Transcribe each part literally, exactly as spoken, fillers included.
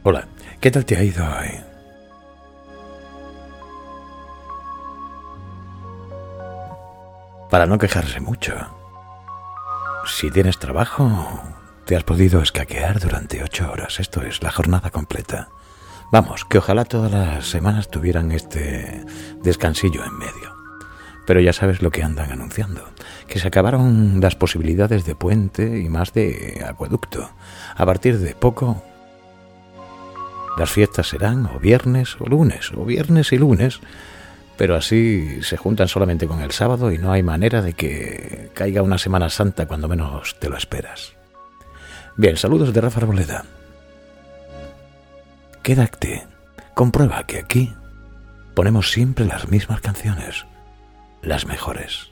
Hola, ¿qué tal te ha ido hoy? Para no quejarse mucho. Si tienes trabajo, te has podido escaquear durante ocho horas. Esto es la jornada completa. Vamos, que ojalá todas las semanas tuvieran este descansillo en medio. Pero ya sabes lo que andan anunciando, que se acabaron las posibilidades de puente y más de acueducto. A partir de poco, las fiestas serán o viernes o lunes, o viernes y lunes, pero así se juntan solamente con el sábado y no hay manera de que caiga una Semana Santa cuando menos te lo esperas. Bien, saludos de Rafa Arboleda. Quédate, comprueba que aquí ponemos siempre las mismas canciones, las mejores.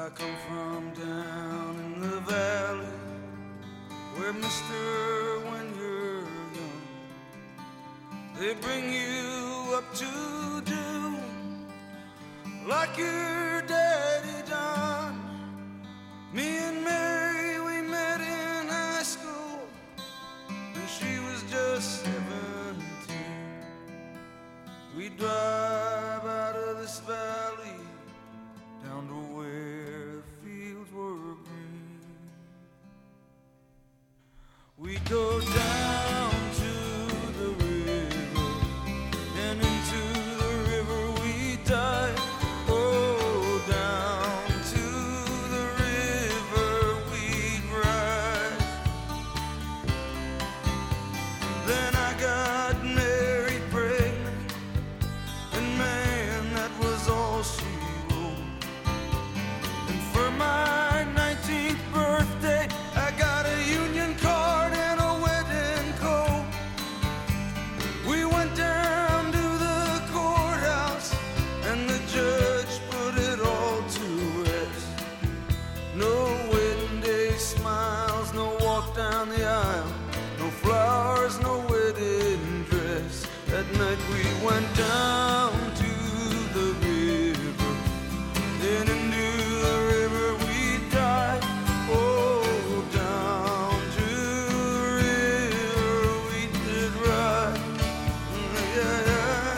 I come from down in the valley, where mister, when you're young, they bring you up to do like your daddy done. Me and Mary, we met in high school, and she was just seventeen. We drive out of this valley down to where the fields were green. We go down to the river, and into the river we dive. Oh, down to the river we'd ride. Then I got married pregnant, and man, that was all she wrote. And for my nineteenth birthday, I got a union card and a wedding coat. We went down to the courthouse, and the judge put it all to rest. No wedding day smiles, no walk down the aisle, no flowers, no wedding dress. That night we went down to the river, then into the river we dive. Oh, down to the river we did ride. Yeah, yeah.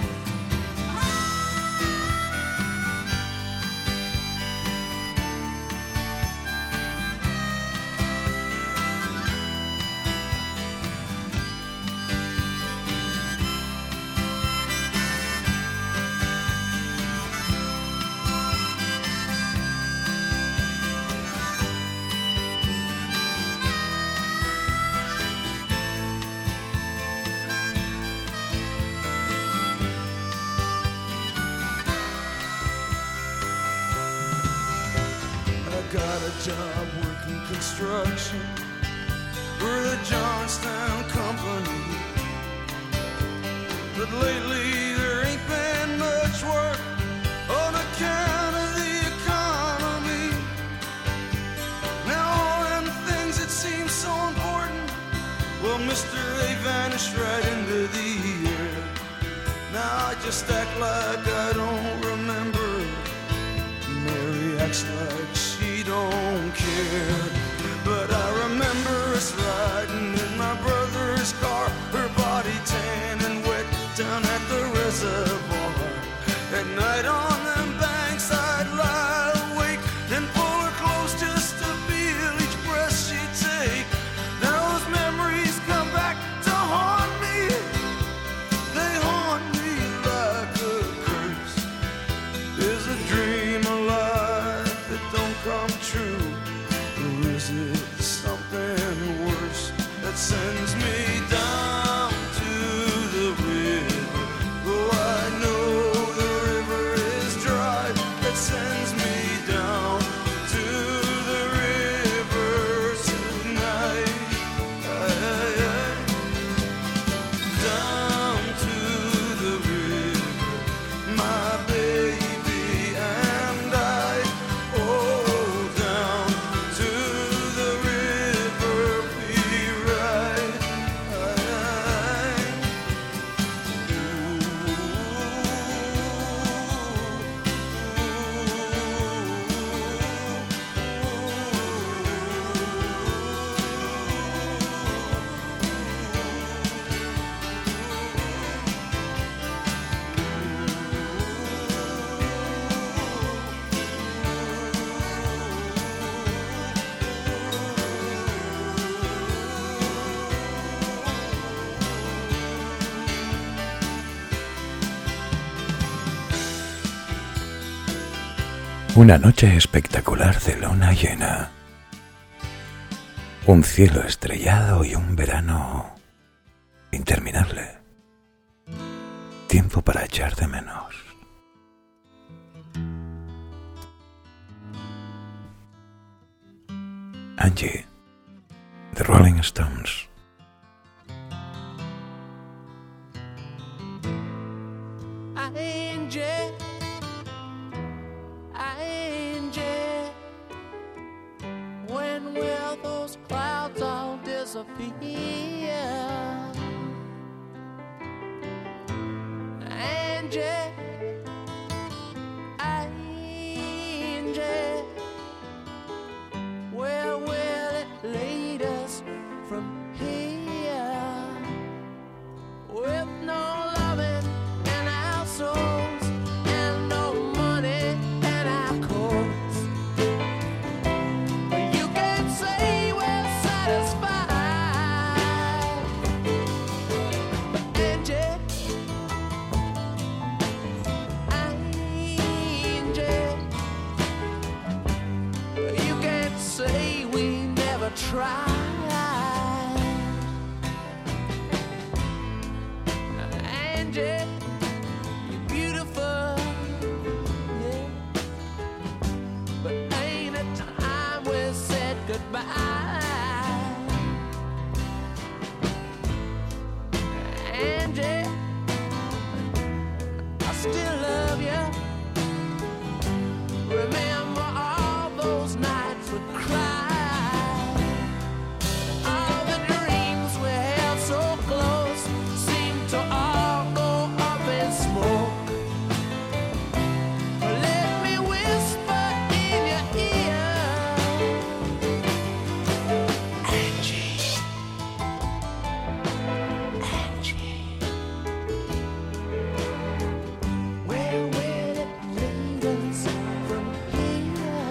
I got a job working construction for the Johnstown Company, but lately there ain't been much work on account of the economy. Now all them things that seem so important, well, mister, they vanished right into the air. Now I just act like I don't remember. Mary acts like she don't care, but I remember us riding in my brother's car, her body tan and wet down at the reservoir. At night on them banks I'd lie awake and pull her close just to feel each breath she'd take. Now those memories come back to haunt me. They haunt me like a curse. Is a dream alive that don't come true, or is it something worse that sends me down to the river? Oh, I know the river is dry, that sends me down to the river tonight. Aye, aye, aye. Down to the river, my baby and I. Oh, down to the river we ride. Aye, Una noche espectacular de luna llena, un cielo estrellado y un verano interminable. Tiempo para echar de menos. Angie, The Rolling Stones. Angie, Angie. disappear. Angie, Angie, where will it lead us from here? With no loving in our souls and no money in our coats, you can't say we're satisfied. But Angie, Angie, you can't say we never tried. Angie, you're beautiful, yeah, but ain't it time we said goodbye? Angie, I still love you. Remember all those nights we cried. All the dreams we held so close seem to all go up in smoke. Let me whisper in your ear, Angie, Angie, where will it lead us from here?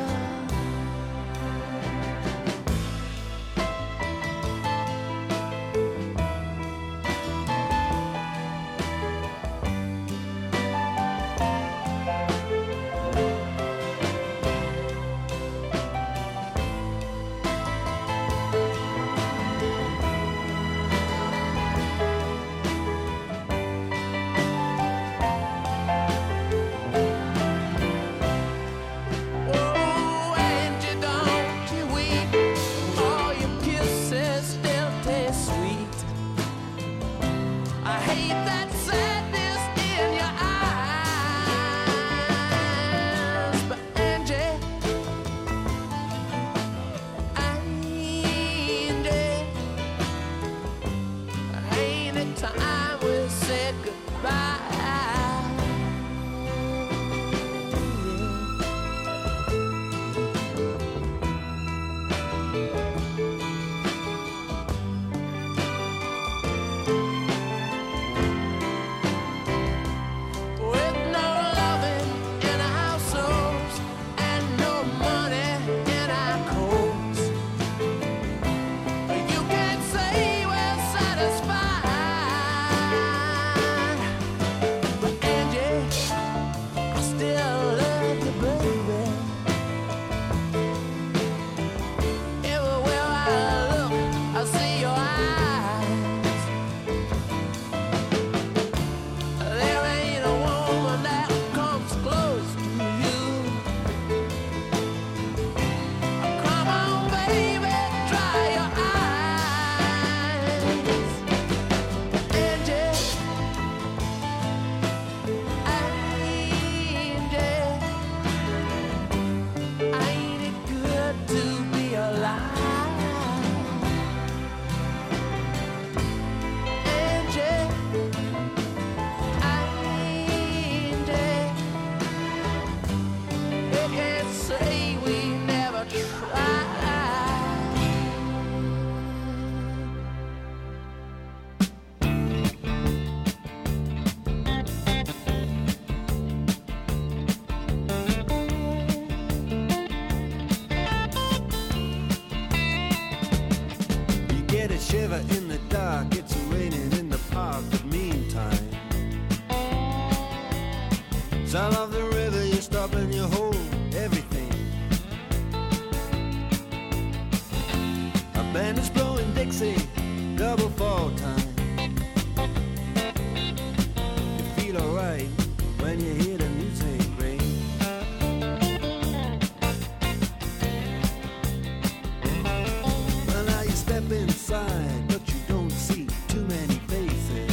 Oh, Angie, don't you weep. All your kisses still taste sweet. I hate that sadness in your eyes. But Angie, Angie, ain't it time we said goodbye? With no loving in our souls and no money in our coats, you can't say we're satisfied. But Angie, I still love you, baby. Everywhere I look, I see your eyes. There ain't a woman that comes close to you. Come on, baby, dry your eyes. Angie, Angie, ain't it good to be alive? Angie, Angie, you can't say we never tried. You get a shiver in the dark, it's raining in the park, but meantime, sound of the river, you stop and you hold everything. A band is blowing Dixie, double fall time. You feel alright when you hear the music ring. Well, now you step inside, but you don't see too many faces.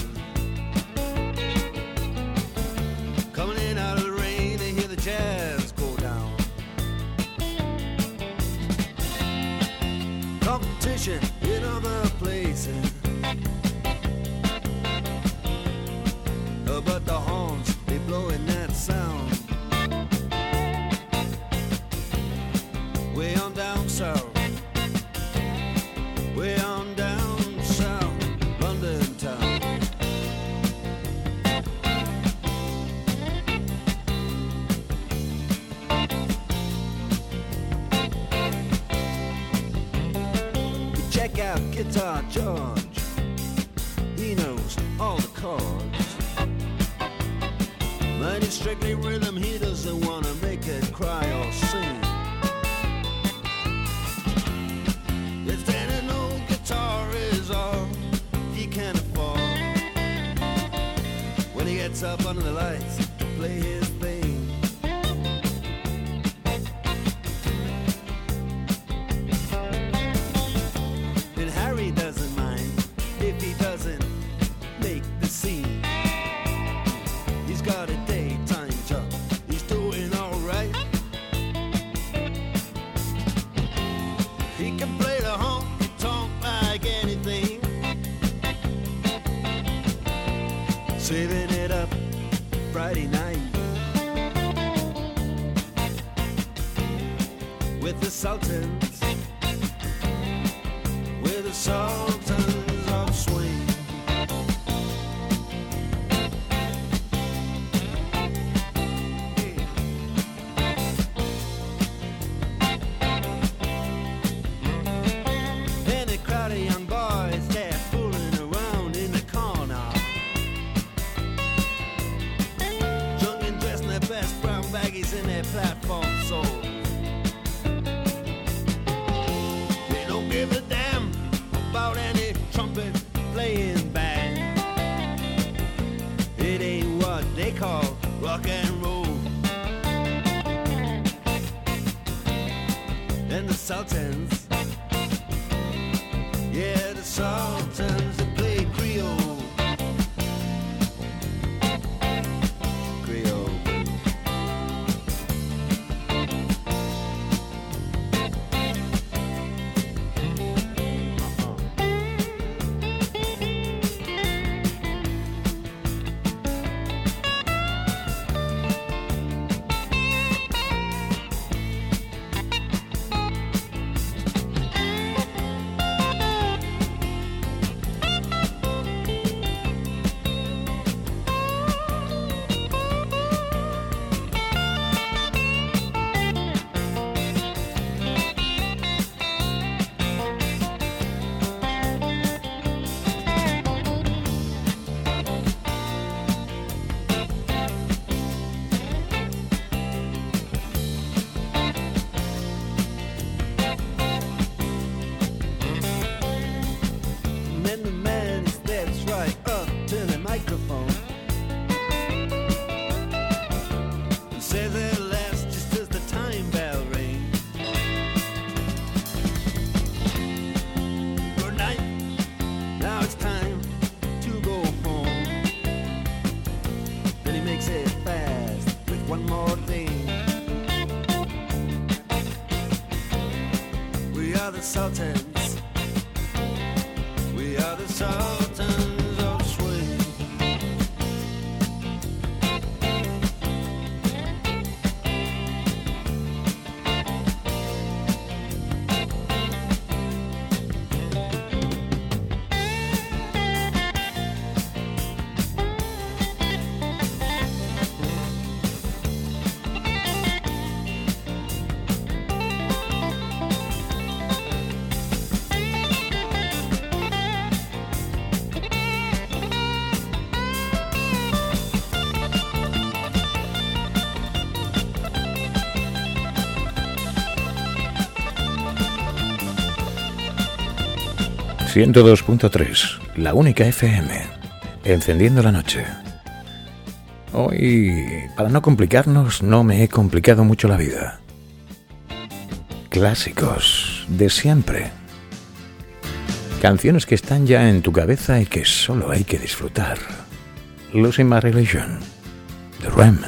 Coming in out of the rain to hear the jazz go down. Competition in other places. blowing that sound. Way on down south, way on down south, London town. We check out Guitar George, he knows all the chords. But it's strictly rhythm, he doesn't wanna make it cry or sing. If then an old guitar is all he can afford, when he gets up under the lights to play his thing. And Harry doesn't mind if he doesn't make the scene. He's got a daytime job, he's doing alright. He can play the honky tonk like anything, saving it up Friday night with the Sultans, with the Sultans of Swing. And a crowd of young boys, they're fooling around in the corner, drunk and dressed in their best brown baggies in their platform soles. They don't give a damn about any trumpet playing band. It ain't what they call rock and roll. And the Sultans, yeah, the Sultans, they play Creole. Creole. And then the man steps right up to the microphone and says at last, just as the time bell rings, good night, now it's time to go home. Then he makes it fast with one more thing. We are the Sultans, we are the Sultans of Swing. ciento dos punto tres, la única F M, encendiendo la noche. Hoy, para no complicarnos, no me he complicado mucho la vida. Clásicos de siempre. Canciones que están ya en tu cabeza y que solo hay que disfrutar. Losing My Religion, The R E M.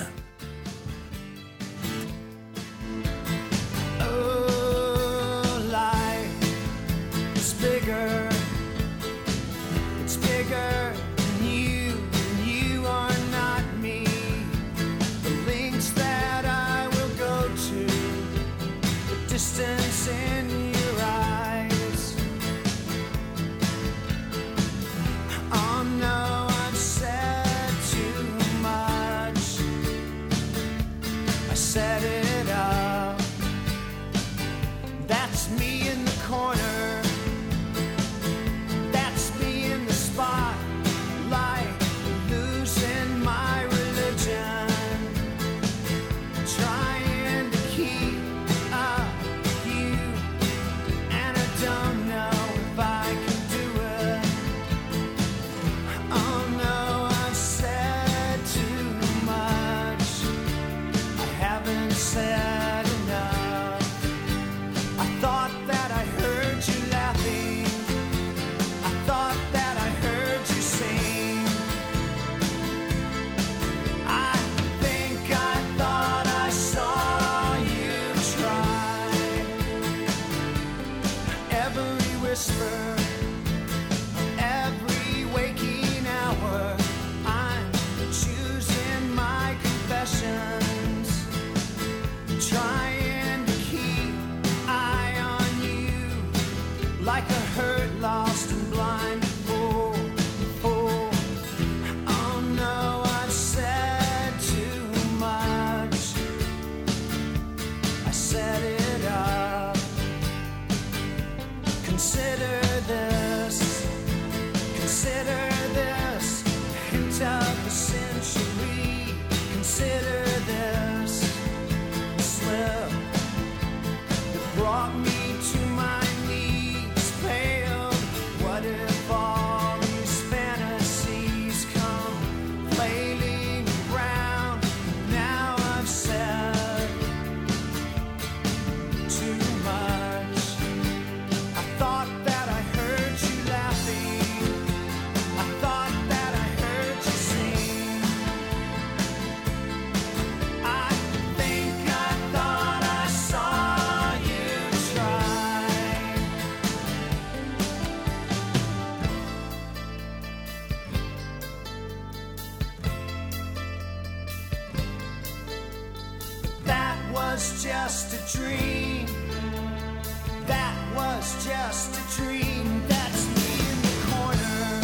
was just a dream. That was just a dream. That's me in the corner.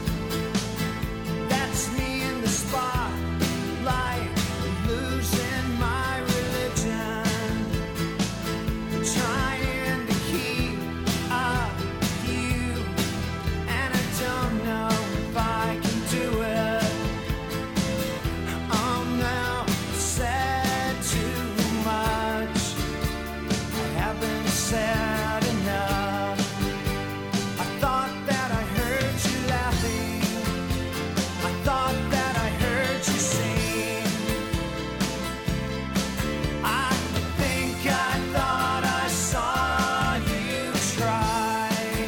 That's me in the spotlight, losing my religion, trying to keep up with you, and I don't know if I can do it. I'm now said too much. I haven't said enough. I thought that I heard you laughing. I thought that I heard you sing. I think I thought I saw you try.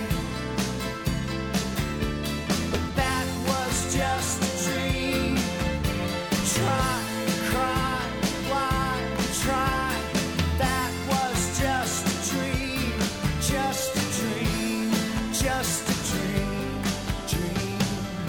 But that was just a dream. Try, cry, why, try. That was just a dream. Just a dream. Just a dream. Dream.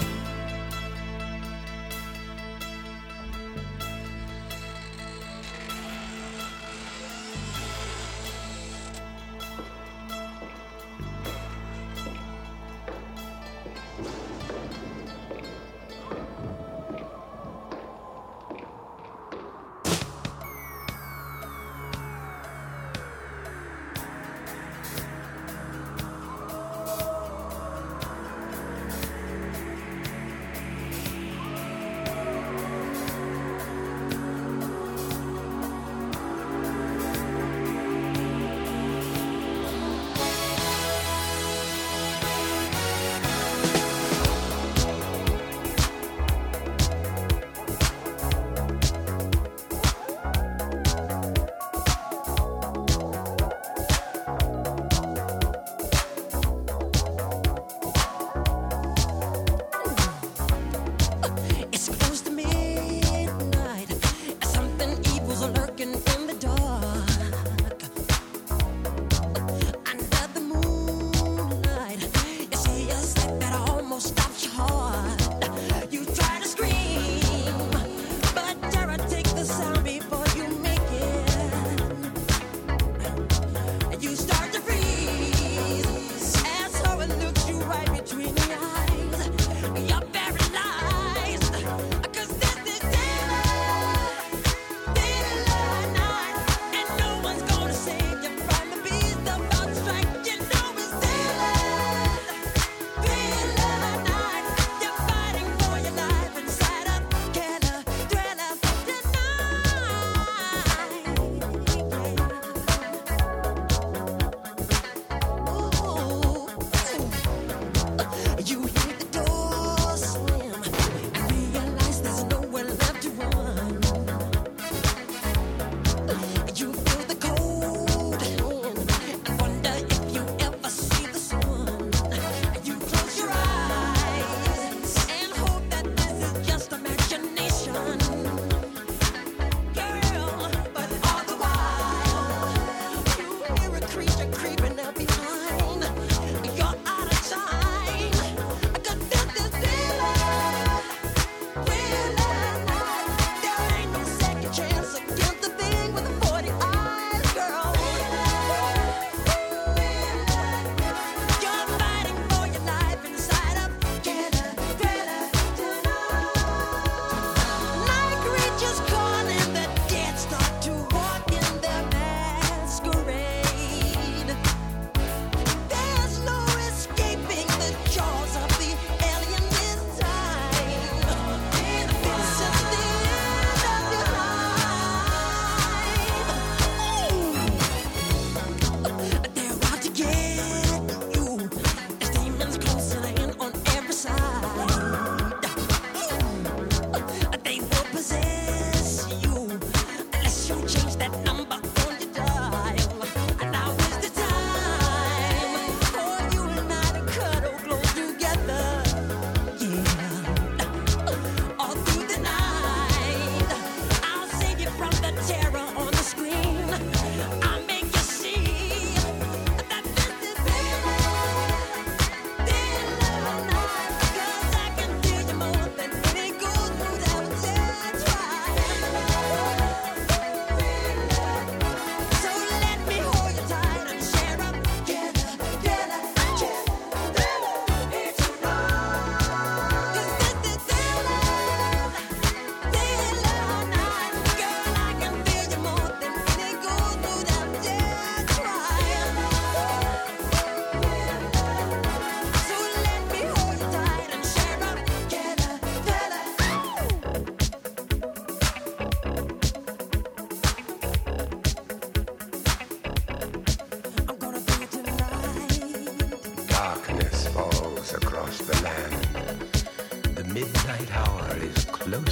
It's close to midnight. Something evil's lurking in the dark. Under the moonlight, you see a sight that almost stops your heart. You try to scream, but terror takes the sound before you make it. You start to freeze as horror looks you right between the eyes. You're paralyzed, 'cause this is daylight, daylight night.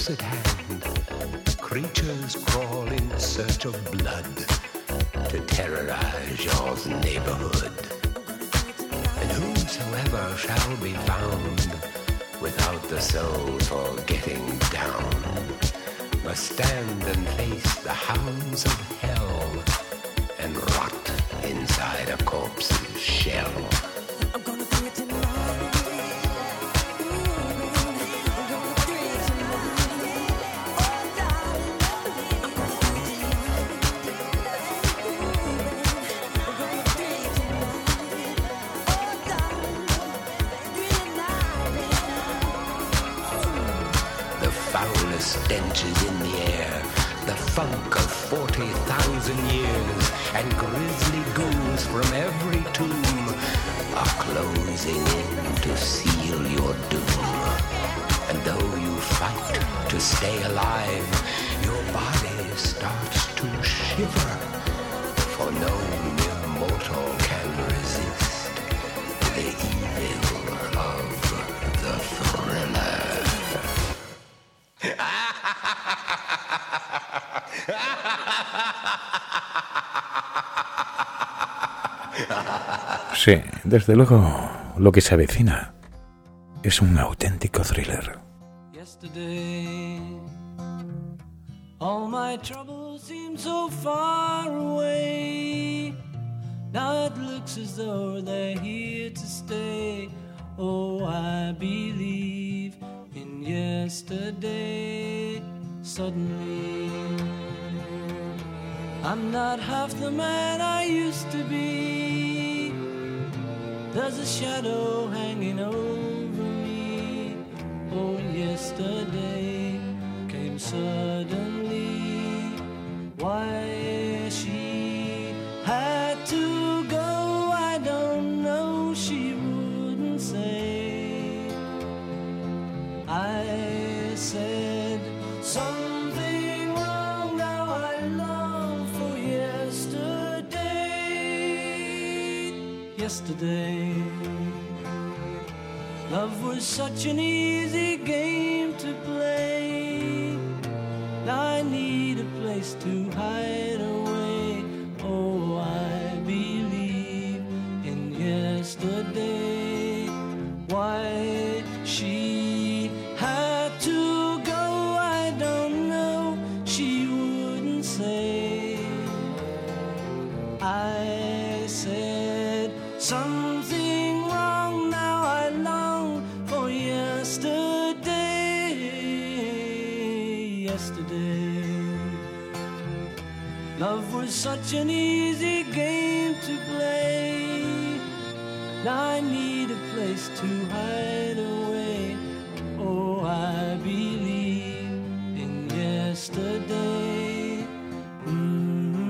close at hand. Creatures crawl in search of blood to terrorize your neighborhood. And whosoever shall be found without the soul for getting down must stand and face the hounds of hell and rot inside a corpse's shell. I'm gonna do it tonight. Stench is in the air, the funk of forty thousand years, and grisly ghouls from every tomb are closing in to seal your doom. And though you fight to stay alive, your body starts to shiver, for no mere mortal can resist the evil of the thriller. Sí, desde luego, lo que se avecina es un auténtico thriller. Yesterday, all my troubles seem so far away. Now it looks as though they're here to stay. Oh, I believe in yesterday. Suddenly, I'm not half the man I used to be. There's a shadow hanging over me. Oh, yesterday came suddenly. Why she had to go, I don't know. She wouldn't say. I said something wrong, now I long for yesterday. Yesterday, love was such an easy game to play. Now I need a place to hide away. Oh, I believe in yesterday. Why she had to go, I don't know. She wouldn't say. I said something wrong, now I long for yesterday. Yesterday, love was such an easy game to play. Now I need a place to hide away. Oh, I believe in yesterday. Mm-hmm.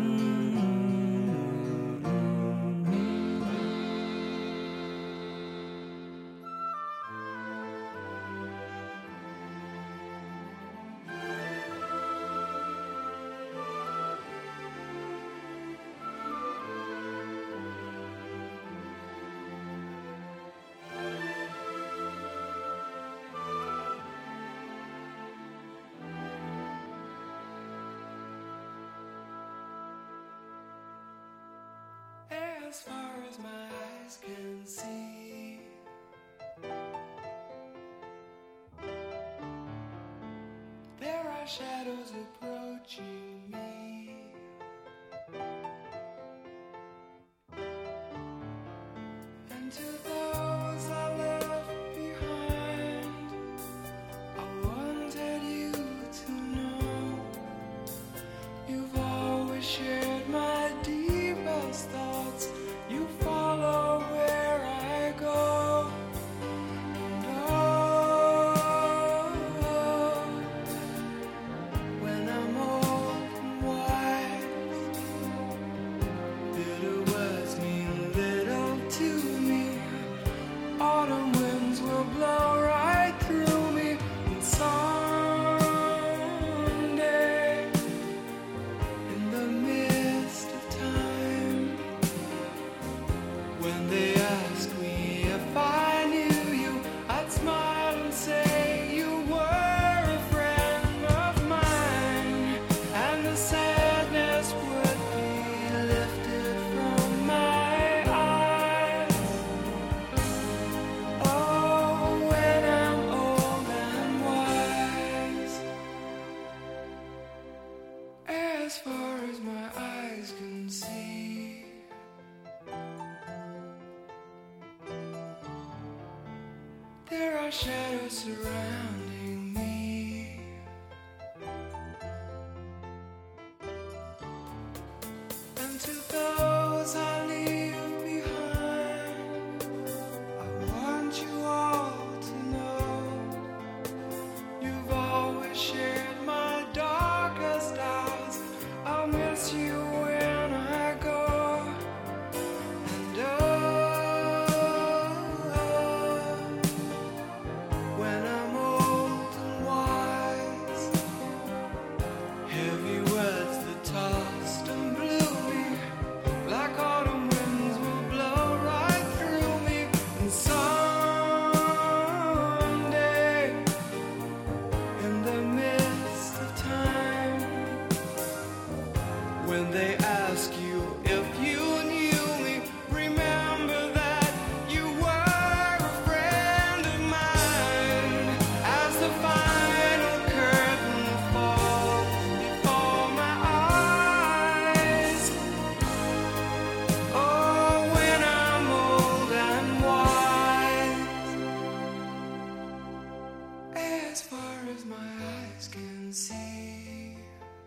As far as my eyes can see, there are shadows approaching me. And to those I left behind, I wanted you to know you've always shared my deepest thoughts. You follow where I go. And oh, when I'm old and wise, bitter words mean little to me. Autumn winds will blow right through me. And someday the sadness would be lifted from my eyes. Oh, when I'm old and wise, as far as my eyes can see. There are shadows surrounding me. And to those I leave behind, I want you all to know you've always shared my darkest hours. I'll miss you when I go. And oh, when I'm old and wise, heavy words that tossed and blew me like autumn winds will blow right through me. And someday, in the midst of time, when they ask you if you knew me, remember that you were a friend of mine. As the final curtain falls before my eyes, oh, when I'm old and wise, as far as my eyes can see.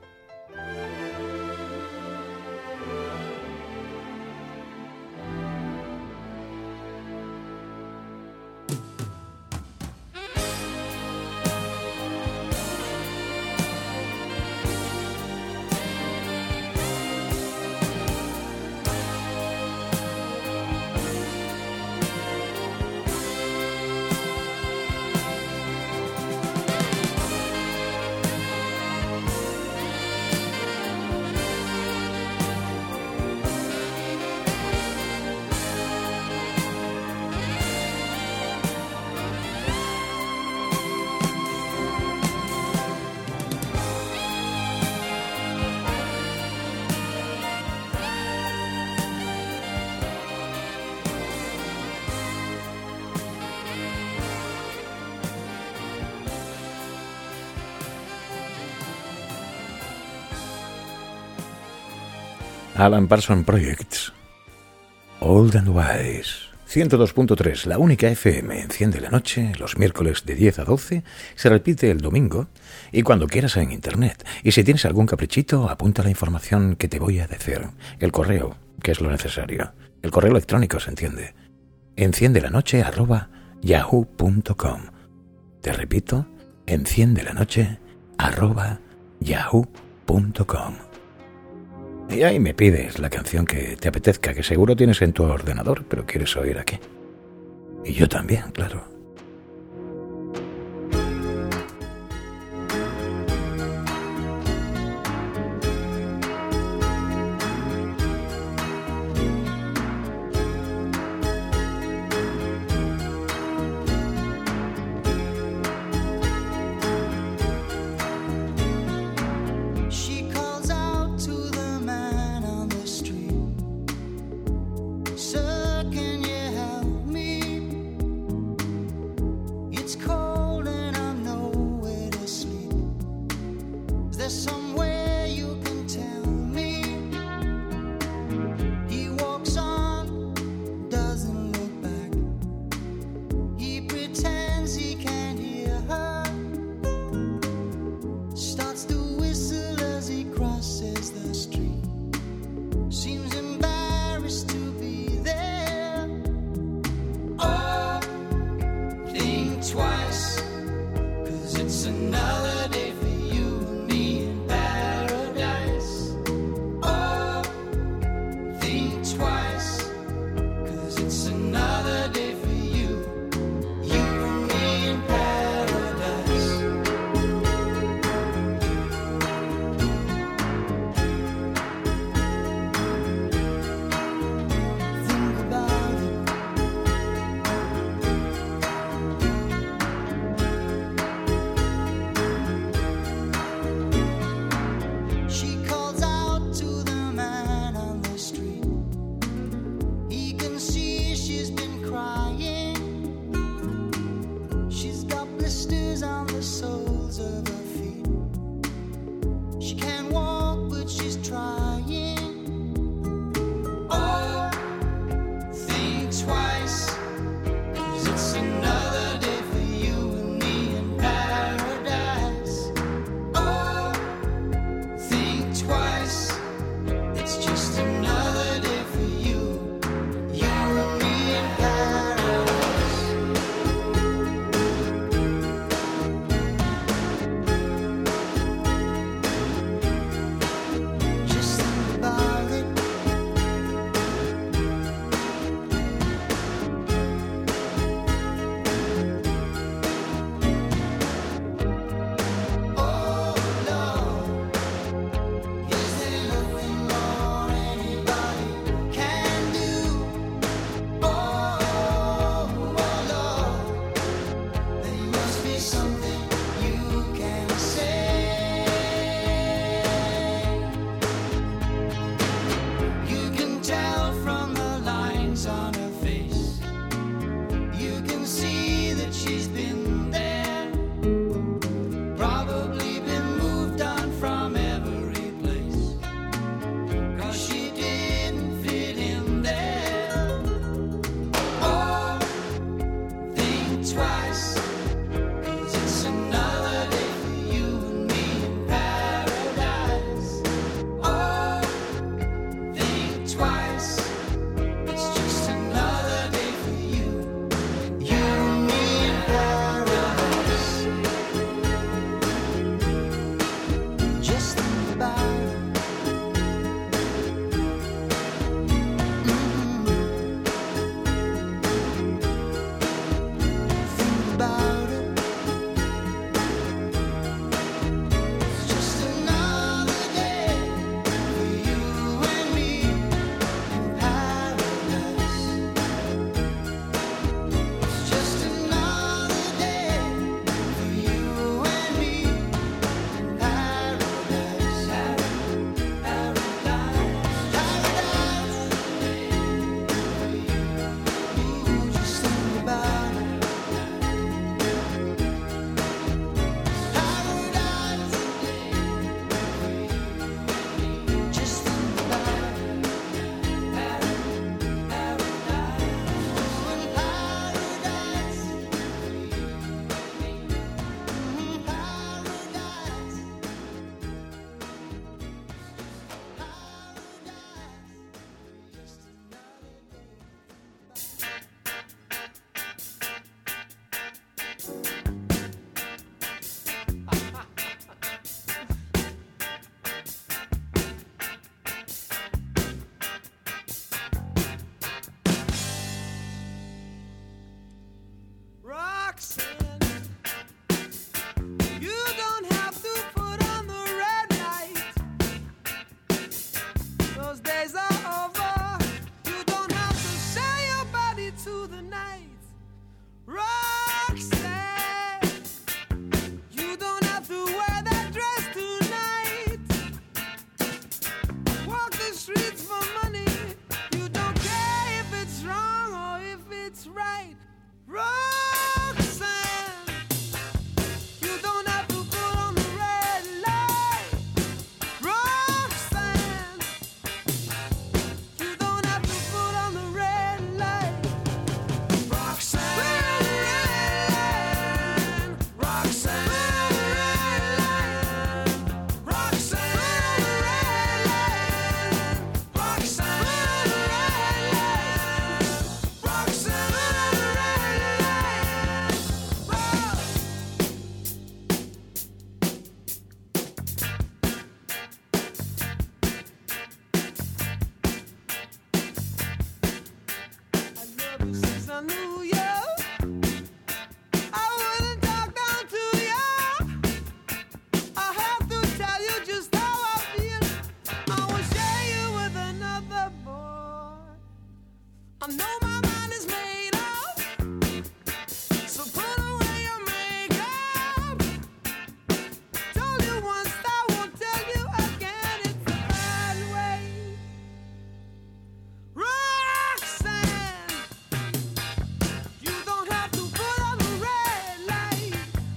Alan Parsons Projects, Old and Wise. ciento dos punto tres, la única F M, enciende la noche, los miércoles de diez a doce, se repite el domingo y cuando quieras en internet. Y si tienes algún caprichito, apunta la información que te voy a decir. El correo, que es lo necesario. El correo electrónico, se entiende. Enciende la noche arroba yahoo punto com. Te repito, enciende la noche arroba yahoo punto com. Y ahí me pides la canción que te apetezca, que seguro tienes en tu ordenador, pero quieres oír aquí. Y yo también, claro. She calls out to the man on the street, "Sir, can you help me? I knew you, I wouldn't talk down to you. I have to tell you just how I feel. I will share you with another boy. I know my mind is made up, so put away your makeup. Told you once, I won't tell you again. It's the bad way. Roxanne, you don't have to put on the red light.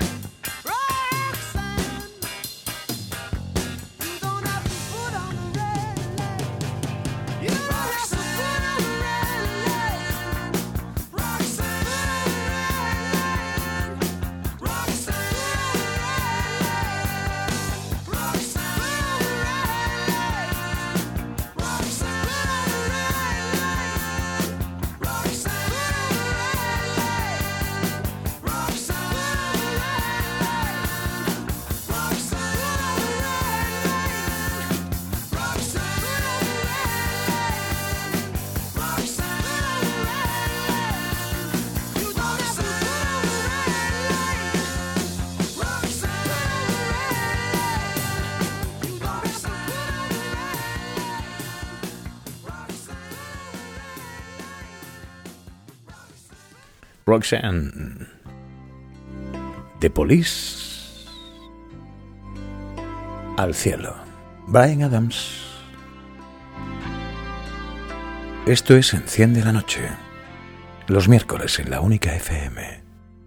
Roxanne, you don't have to put on the red light. You don't have to put on the red light. Roxanne, Roxanne, Roxanne, Roxanne, Roxanne. The Police. Al cielo. Bryan Adams. Esto es Enciende la Noche. Los miércoles en la Única F M.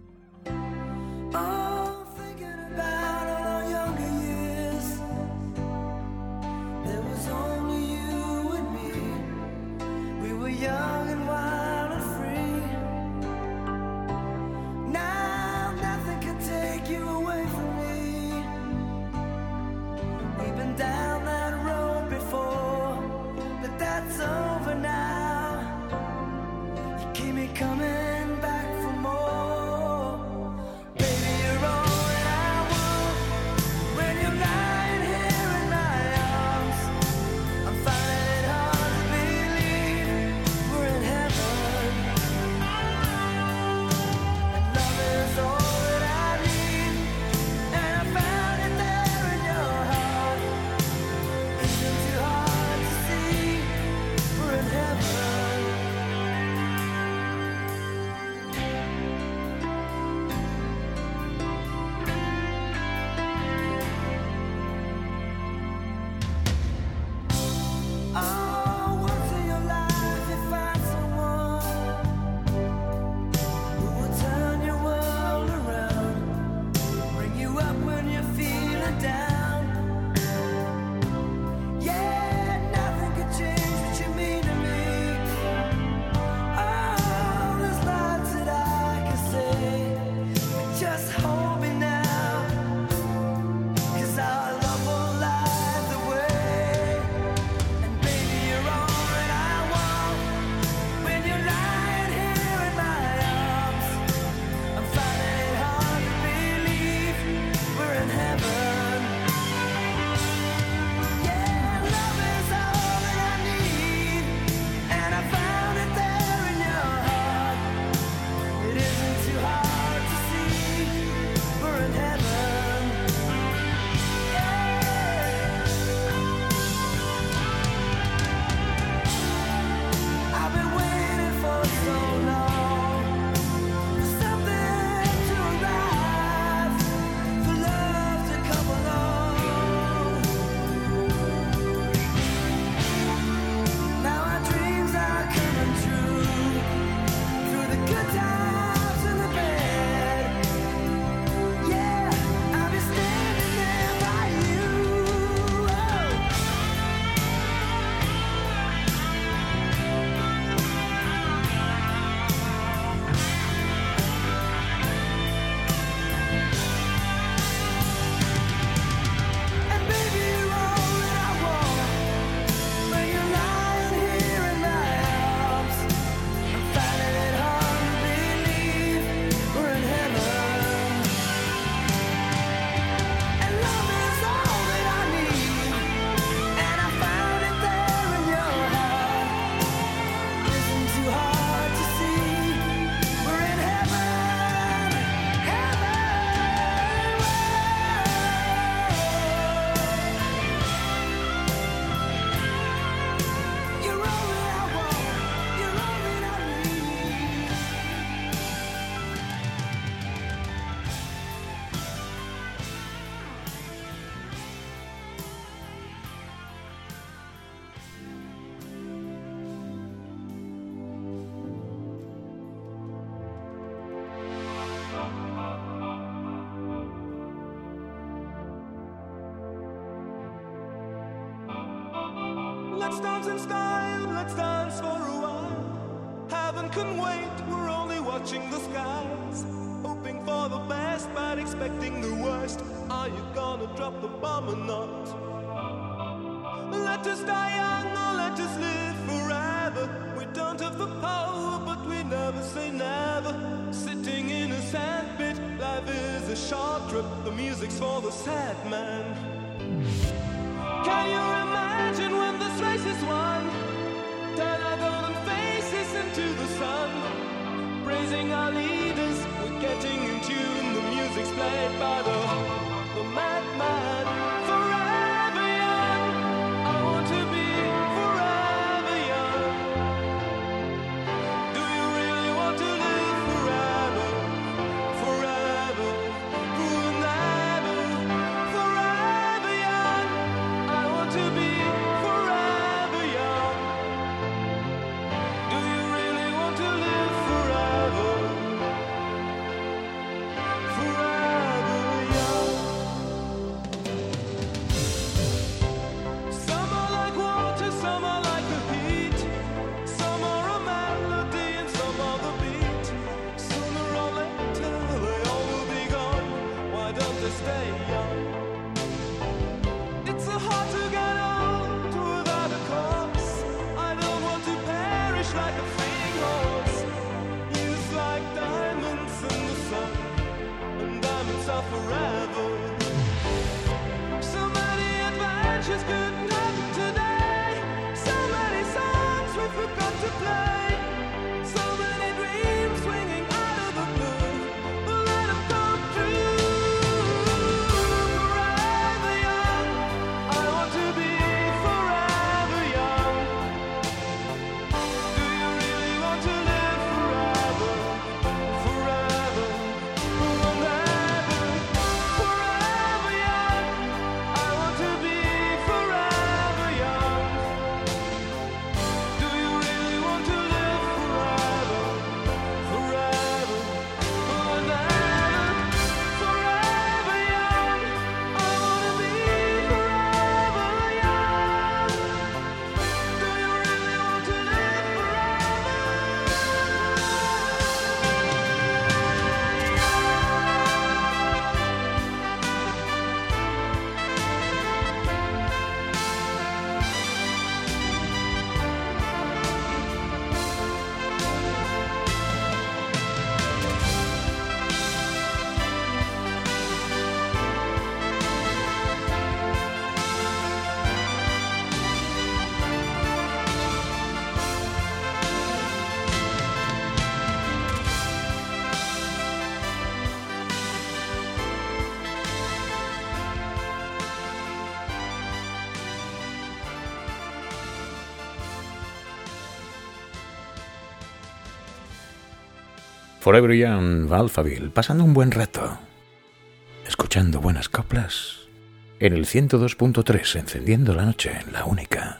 Oh, thinking about all our younger years. There was only you and me. We were young and wild and free. Now nothing can take you away from me. We've been down that road before, but that's over now. You keep me coming back for more. Baby, you're all that I want when you're lying here in my arms. Let's dance in style, let's dance for a while. Heaven can wait, we're only watching the skies. Hoping for the best, but expecting the worst. Are you gonna drop the bomb or not? Let us die young or let us live forever. We don't have the power, but we never say never. Sitting in a sandpit, life is a short trip. The music's for the sad man. Can you imagine when this race is won? Turn our golden faces into the sun. Praising our leaders, we're getting in tune. The music's played by the, the madman. Forever young, I want to be forever young. Do you really want to live forever? Forever, forever, forever young. I want to be forever young. Do you really want to live forever? Forever young. Some are like water, some are like the heat. Some are a melody and some are the beat. Sooner or later they all will be gone. Why don't they stay young? It's so hard to get old without a cause. I don't want to perish like a fleeing horse. Youth like diamonds in the sun, and diamonds are forever. So many adventures couldn't happen today. So many songs we forgot to play. So many dreams swinging out of the blue. Let them come true. Forever young, I want to be forever young. Do you really want to live forever? Forever, forever, forever young. I want to be forever young. Do you really want to live forever? Forever, forever, forever young. I want to be forever young. Do you really want to live Forever Young, Alphaville, pasando un buen rato, escuchando buenas coplas, en el ciento dos punto tres, encendiendo la noche en la única.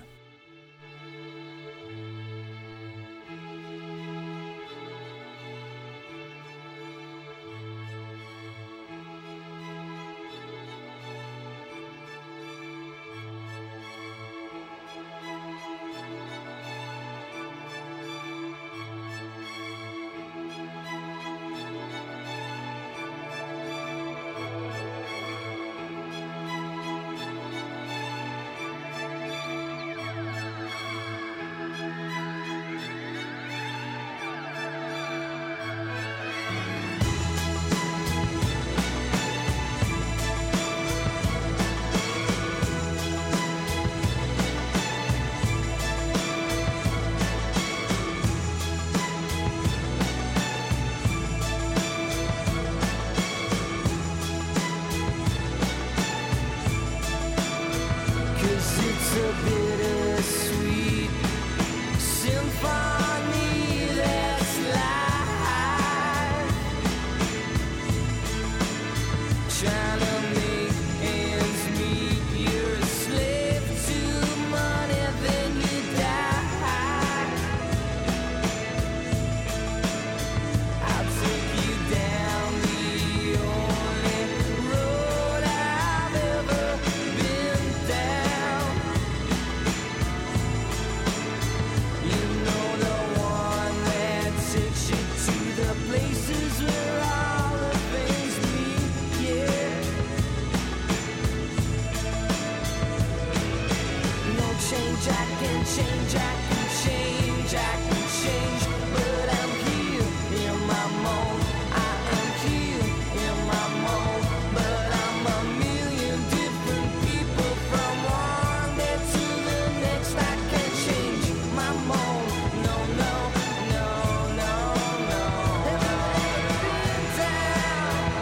change, I can change, I can change, I can change. But I'm here in my mold. I am here in my mold. But I'm a million different people from one day to the next. I can change my mold. No, no, no, no, no. Have you ever been down?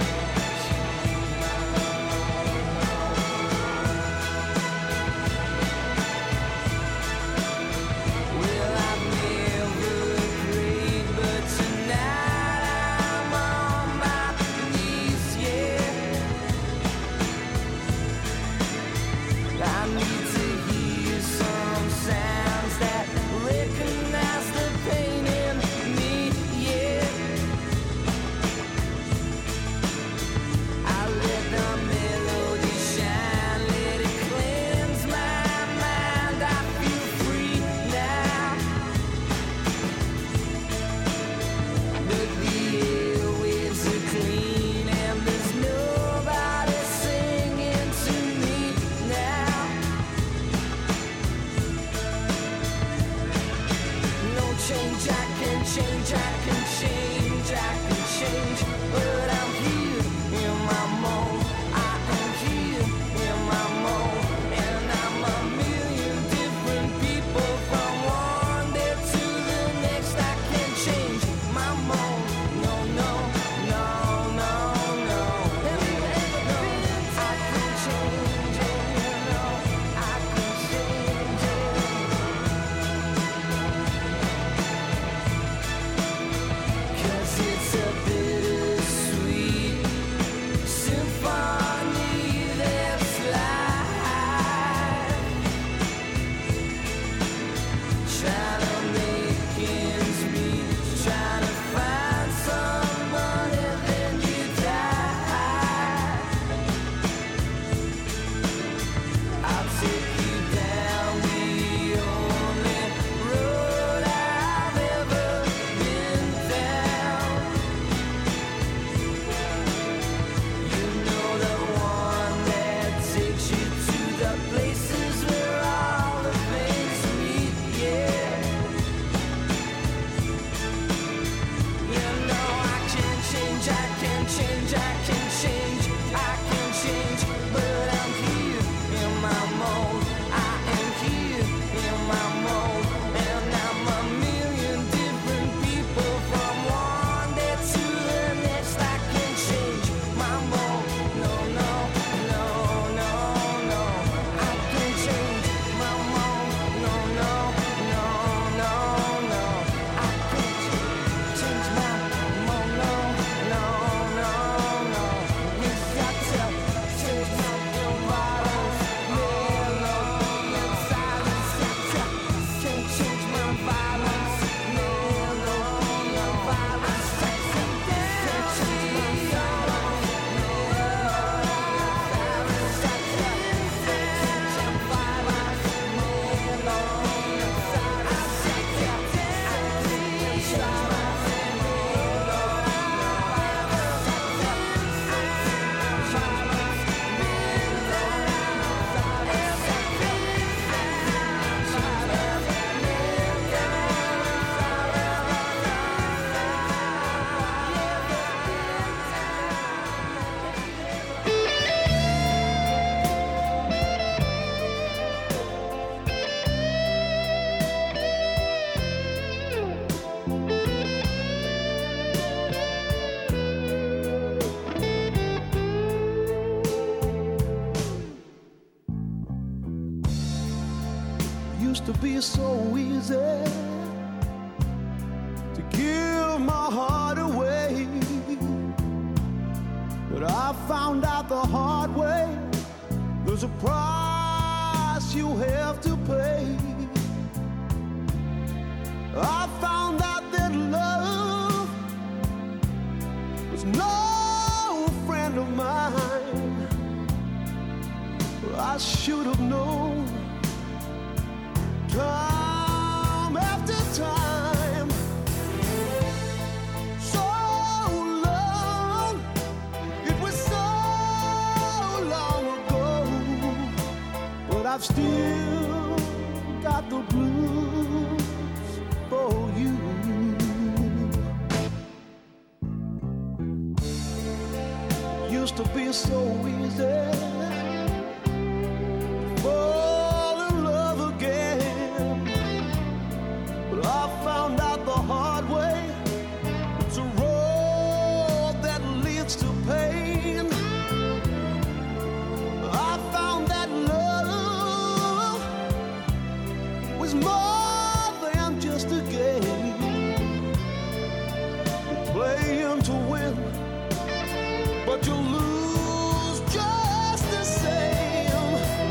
Well, I've never prayed, but tonight I'm on my knees, yeah. I need to hear some sounds that recognize the pain in me, yeah. I let the melody shine, let it cleanse my mind. I feel free now. But the airwaves are clean and there's nobody singing to me now. No change, I can change, I can change, I can change. But I'm here in my mold. I am here in my mold. And I'm a million different people from one day to the next. I can change my mold. No, no, no, no, no. Have you ever been? I can change it, you know. I can change it. 'Cause it's a bittersweet symphony that's life. Trying to make ends meet, trying to find some money, then you die. I'll take you down the only road I've ever been down. You know, the one that takes you to the places where all the things meet, yeah. You know, I can change, I can change, I can change, I can change. But I'm here in my mold. I am here in my mold. And I'm a million different people from one day to the next. I can change my mold. No, no, no, no, no. I can change my mold. No, no, no, no, no. I can change my mold. No, no, no, no. We've got to change my environment. Melody and silence. Got to change, change my violence. Melody and violence. Can't change my Used to be so easy to give my heart away, but I found out the hard way. There's a price you have to pay. I found out that love was no friend of mine. I should have known. Time after time, so long, it was so long ago, but I've still blues for you. Used to be so easy to fall in love again, but I found out the hard way. It's a road that leads to pain. I found that love was more than just a game. You're playing to win, but you lose just the same.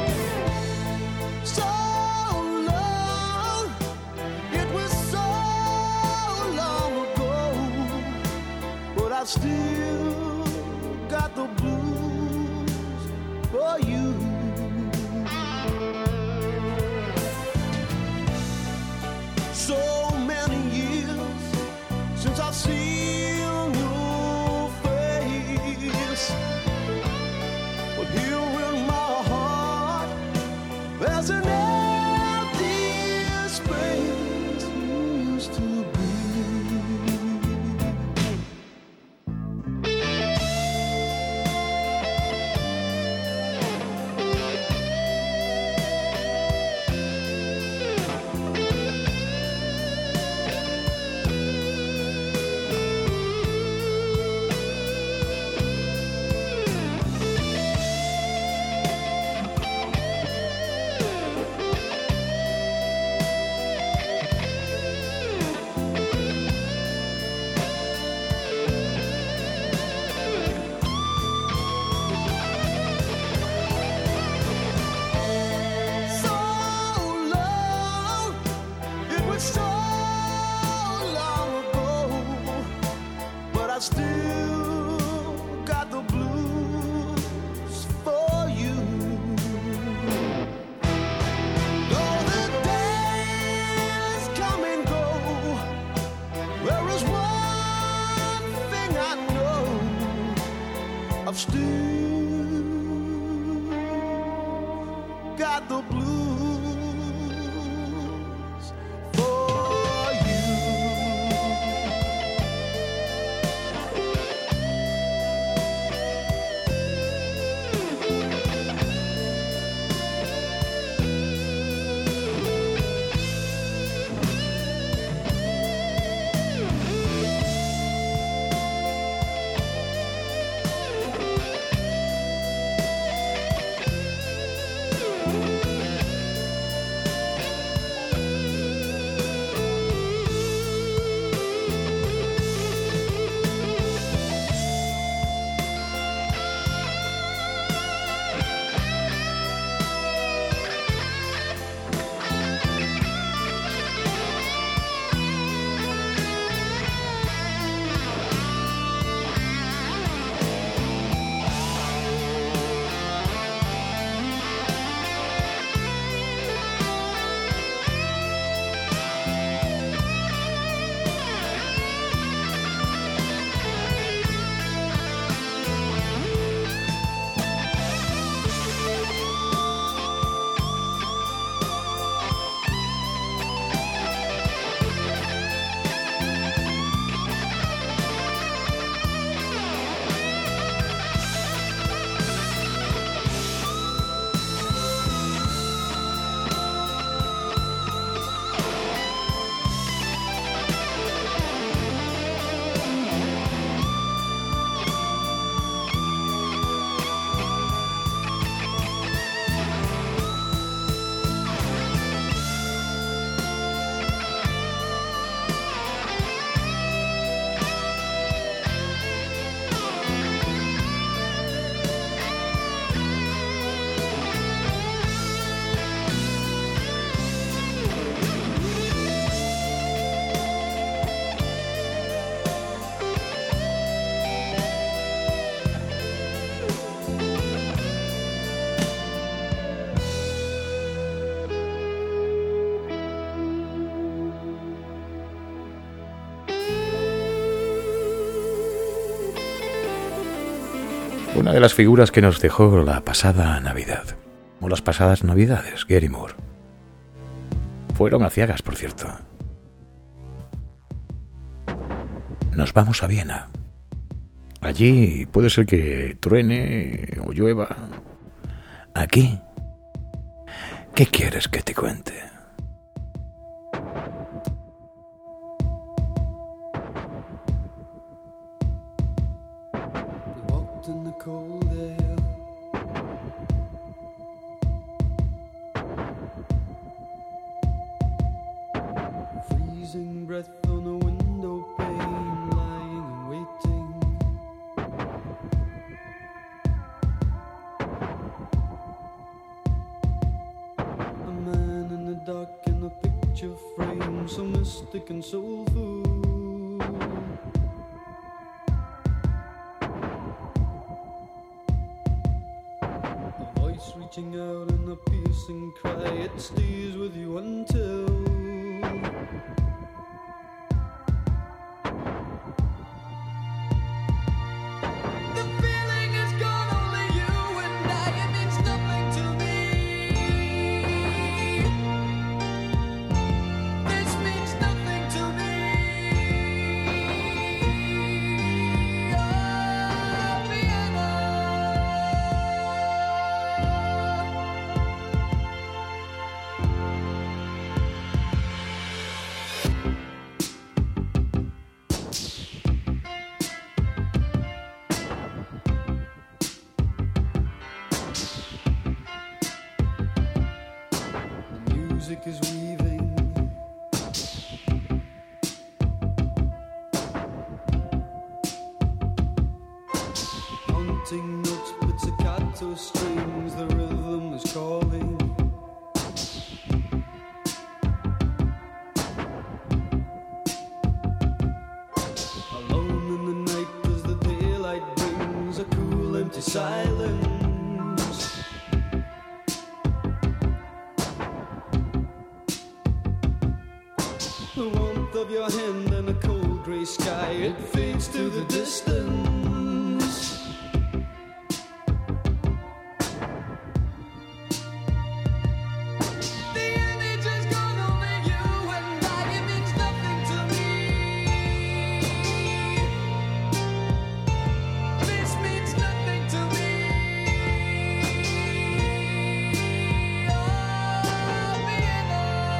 So long, it was so long ago, but I still got the blues for you. So many years since I've seen your face, but here in my heart there's an empty space you used to be. So long, it was so long ago, but I still got the blues for you. Though the days come and go, there is one thing I know: I've still got the blues for you. Una de las figuras que nos dejó la pasada Navidad, o las pasadas Navidades, Gary Moore. Fueron a ciegas, por cierto. Nos vamos a Viena. Allí puede ser que truene o llueva. Aquí, ¿qué quieres que te cuente? We walked in the cold air. Freezing breath on a window pane, lying and waiting. A man in the dark in a picture frame, so mystic and soulful. A voice reaching out in a piercing cry, it stays with you until the feeling is gone, only you and I. It means nothing to me. This means nothing to me. Oh, Vienna. The music is weaving. Haunting notes, pizzicato strings, the rhythm is calling. Alone in the night as the daylight brings a cool empty silence. The warmth of your hand and a cold grey sky, it fades to the distance. The image is gone, only you and I. It means nothing to me. This means nothing to me. Oh, Vienna.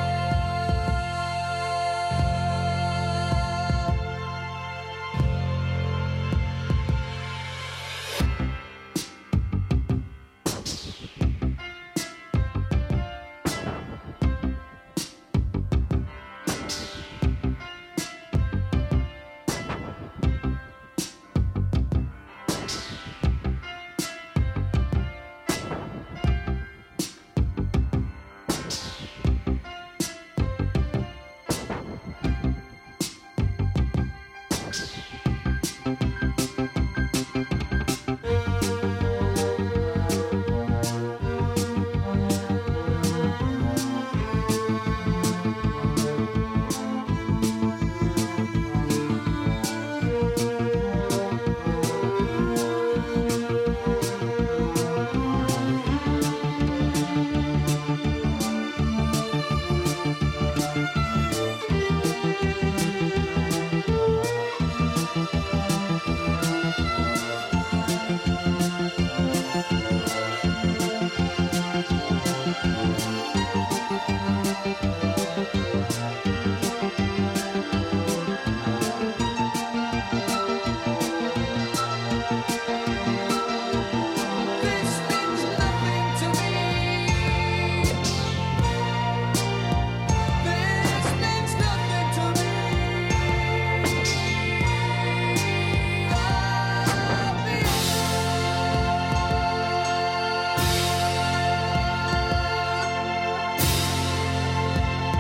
This means nothing to me. This means nothing to me. Oh, Vienna.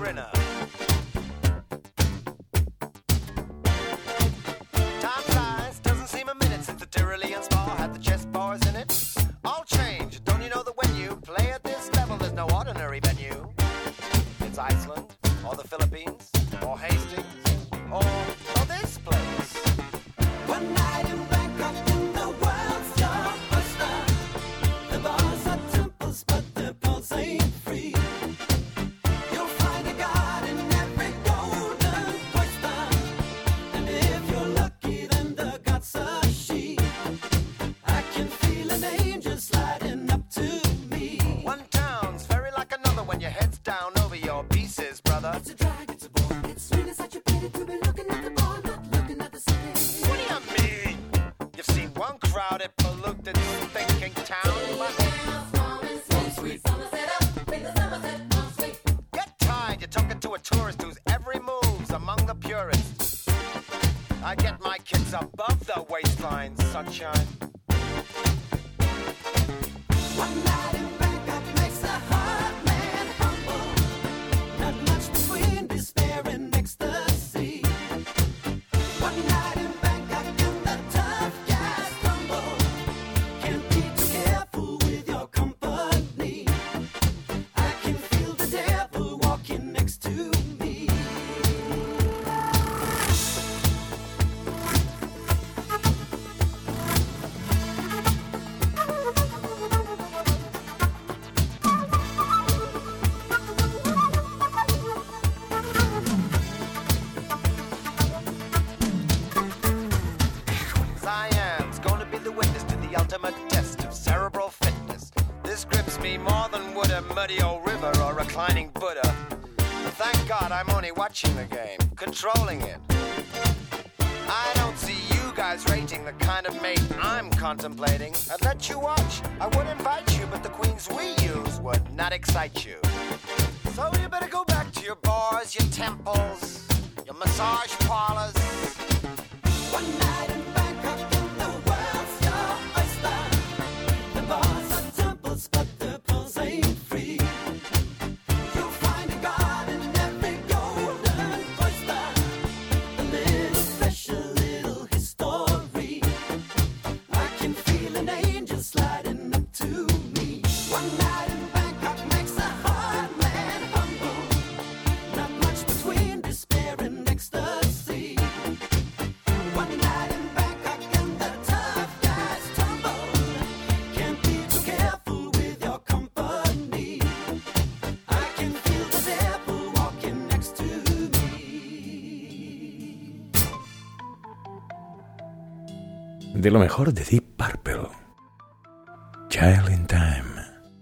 grinner. Time flies, doesn't seem a minute since the Tyrolean spa had the chess bars in it. All change, don't you know that when you play at this level, there's no ordinary venue? It's Iceland, or the Philippines, or Hastings, or, or this place. One night in Bangkok in the world's your oyster. The bars are temples, but the pulse ain't free. You'll find a god in every golden oyster. And if you're lucky, then the god's a she. I can feel an angel sliding up to me. One town's very like another when your head's down over your pieces, brother. It's a drag, it's a bore. It's really such a pity to be looking at the bar, not looking at the city. What do you mean? You've seen one crowded, polluted, thinking town, but get tired, you're talking to a tourist whose every move's among the purists. I get my kids above the waistline, sunshine. One night in Bangkok makes a hard man humble. Not much between despair and ecstasy. One night in Bangkok and the tough guys tumble. Can't be too careful with your company. I can feel the devil walking next to me. Siam's gonna be the witness to the ultimate test of cerebral fitness. This grips me more than would a muddy old river or reclining Buddha. But thank God I'm only watching the game, controlling it. I don't see you guys rating the kind of mate I'm contemplating. I'd let you watch, I would invite you, but the queens we use would not excite you. So you better go back to your bars, your temples, your massage parlors. One night in Bangkok and the world's your oyster. The bars are temples, but the pulse ain't free. You'll find a god in every golden oyster. A little special little history. I can feel an angel sliding up to me. One night in Bangkok makes a hard man humble. Not much between despair and ecstasy. One night in Bangkok and the tough guys tumble. Can't be too careful with your company. I can feel the devil walking next to me. De lo mejor de Deep Purple, Child in Time.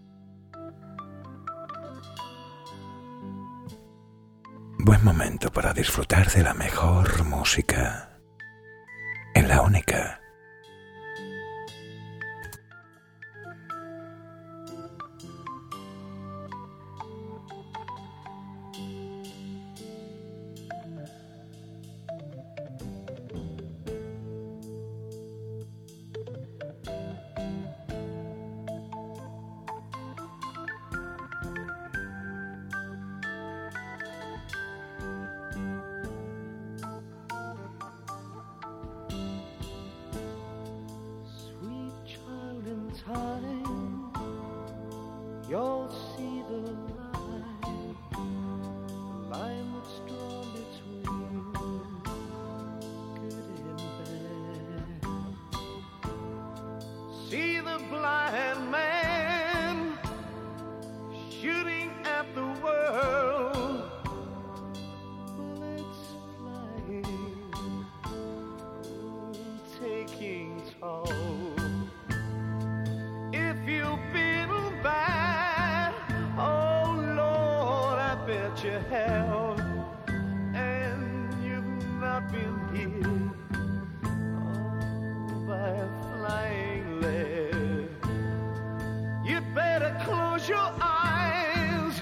Buen momento para disfrutar de la mejor música, en la única. Sweet child in time, you'll see the line, the line that's drawn between good and bad. See the blind man shooting at the world, bullets flying, taking toll. If you've been bad, oh Lord, I bet you have, and you've not been hit oh, by a flying lead. You'd better close your eyes.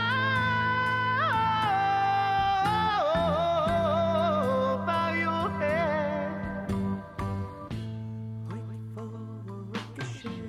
Oh, bow your head. Wait for the ricochet.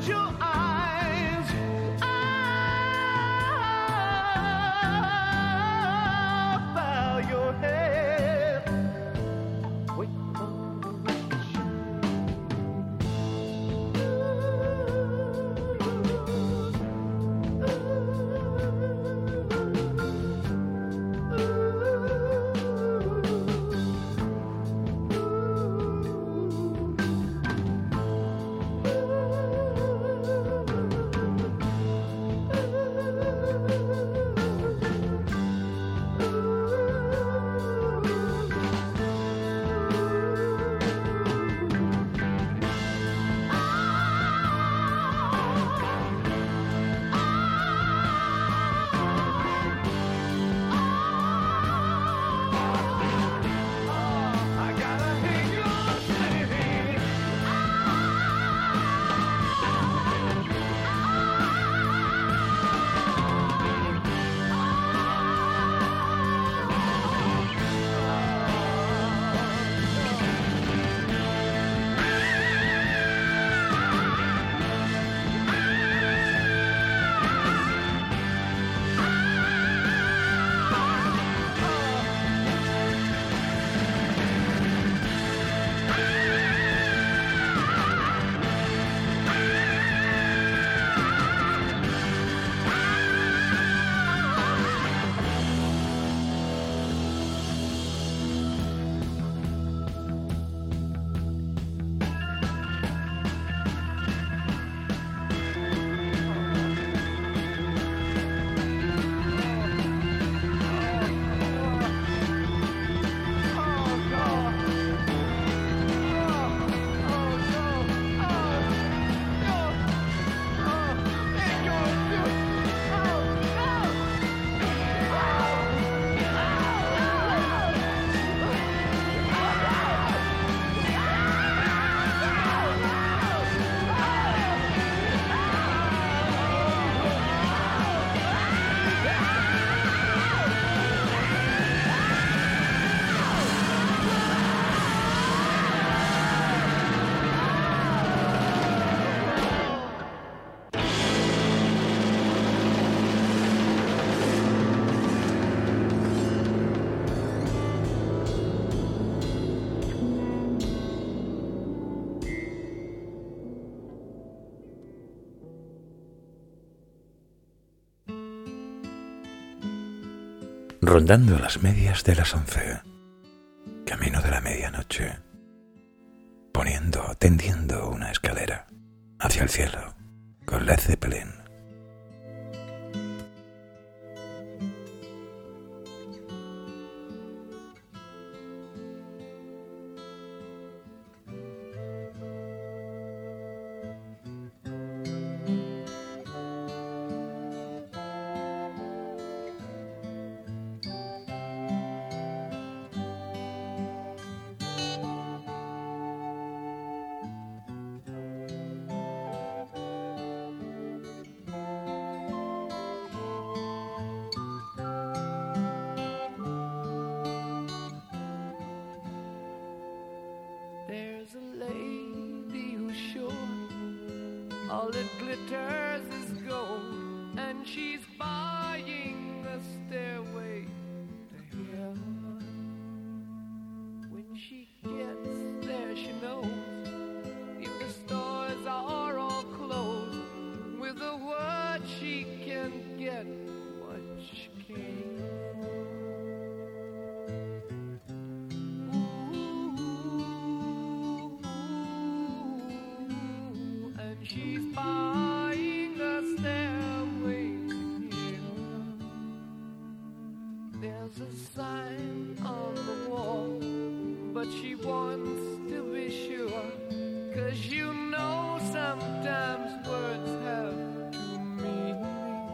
close your eyes, ah, bow your head. Wait for the wish. I gotta hear you sing. Rondando las medias de las once, camino de la medianoche, poniendo, tendiendo una escalera hacia el cielo con Led Zeppelin. There's a lady who's sure all that glitters is gold, and she's buying a stairway to heaven. When she gets there, she knows if the stores are all closed, with a word she can get what she came for. She's buying a stairway to heaven. There's a sign on the wall, but she wants to be sure, 'cause you know sometimes words have two meanings.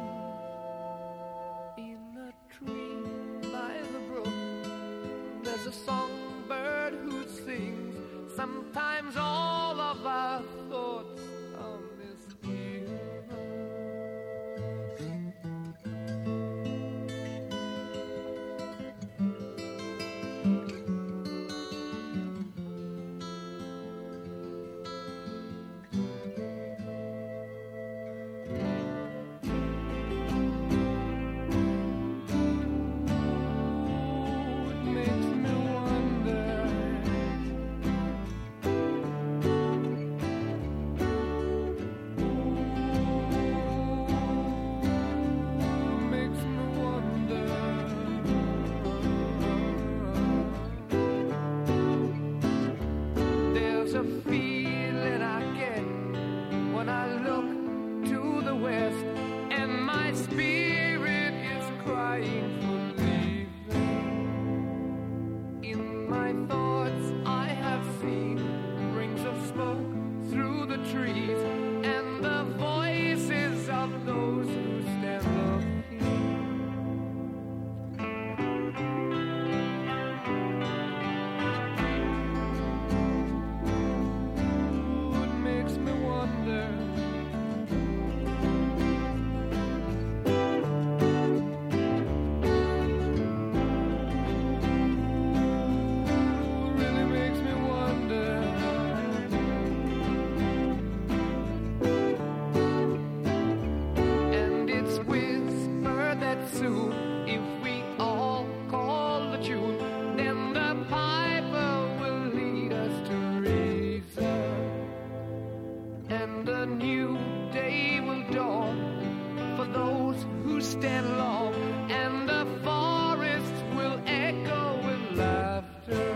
In a tree by the brook, there's a songbird who sings. Sometimes all of our thoughts on this evening. new day will dawn for those who stand alone, and the forests will echo with laughter.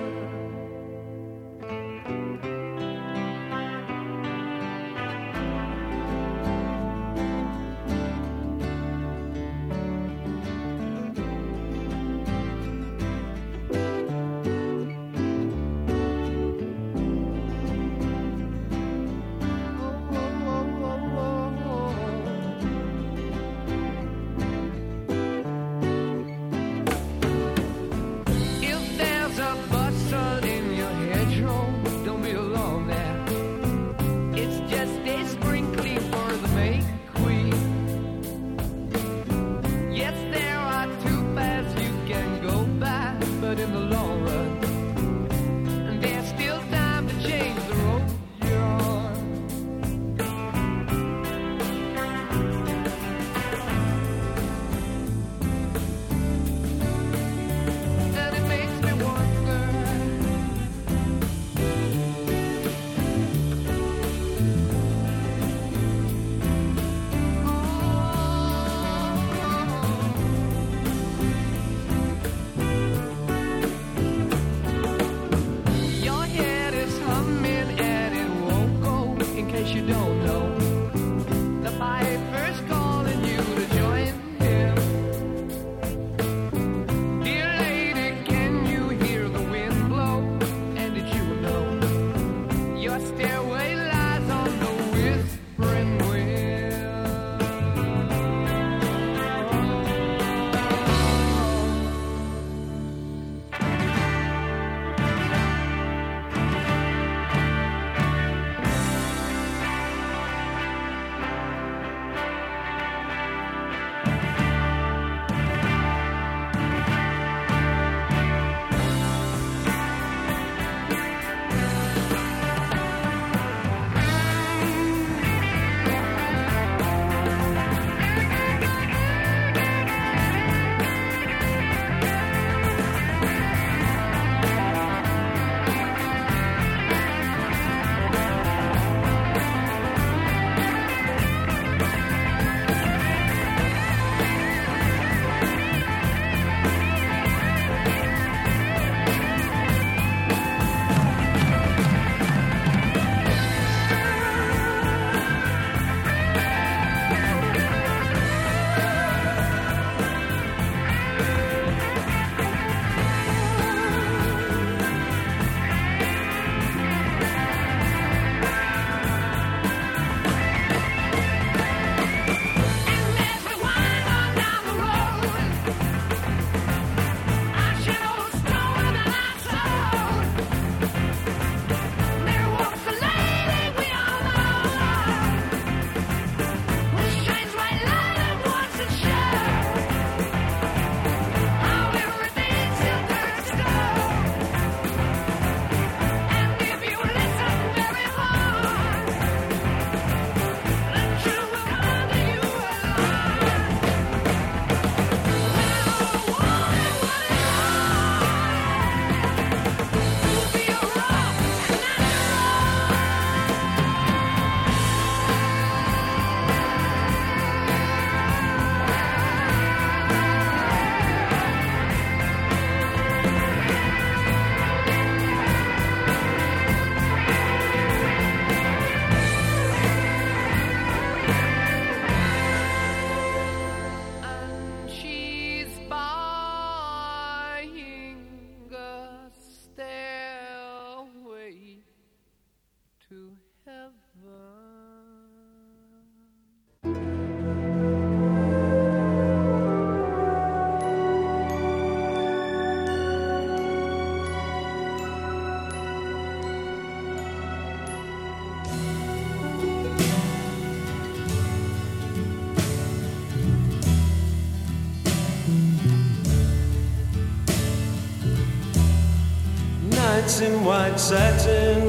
Nights in white satin,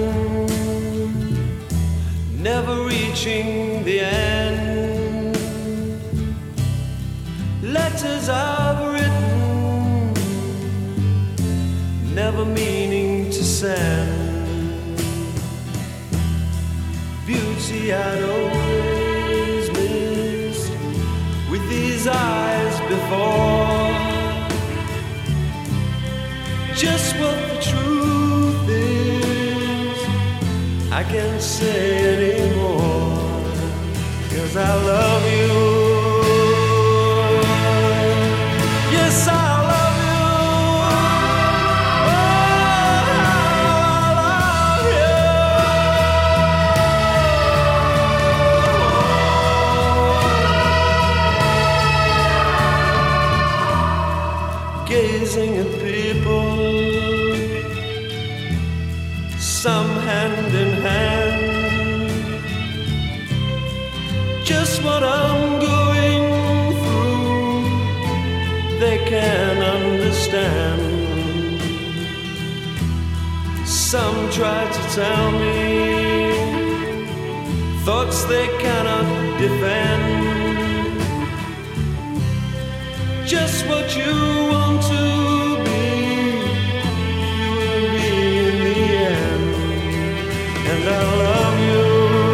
never reaching the end. Letters I've written, never meaning to send. Beauty I'd always just what the truth is. I can't say anymore, 'cause I love you. Yes, I love you. Oh, I love you. Gazing at people, some hand in hand, just what I'm going through, they can understand. Some try to tell me thoughts they cannot defend, just what you want to be, you will be in the end. And I love you.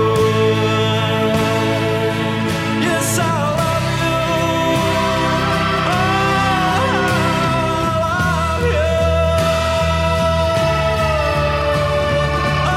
Yes, I love you. Oh, I love you. Oh,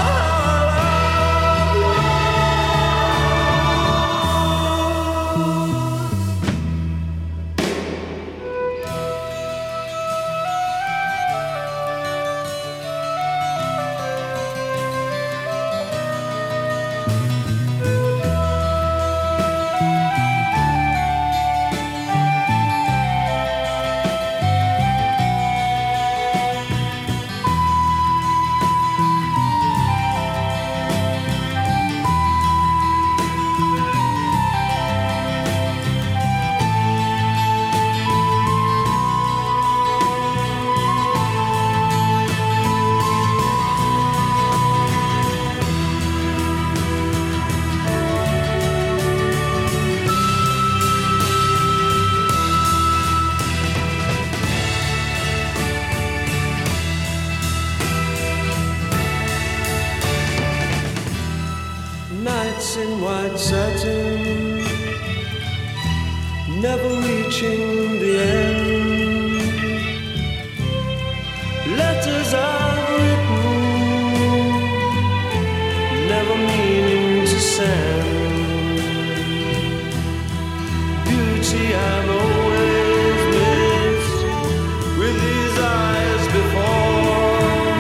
nights in white satin, never reaching the end. Letters I've written, never meaning to send. Beauty I've always missed with these eyes before.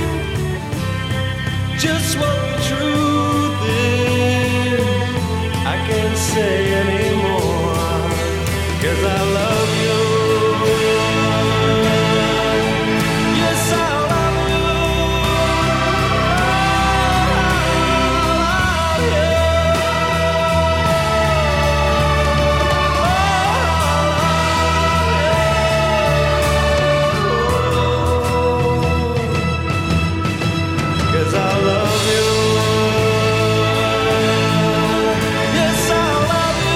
Just what the truth is, I can't say anymore, 'cause I love you. Yes, I love you. I love you. Cause I love you. Yes, I love you.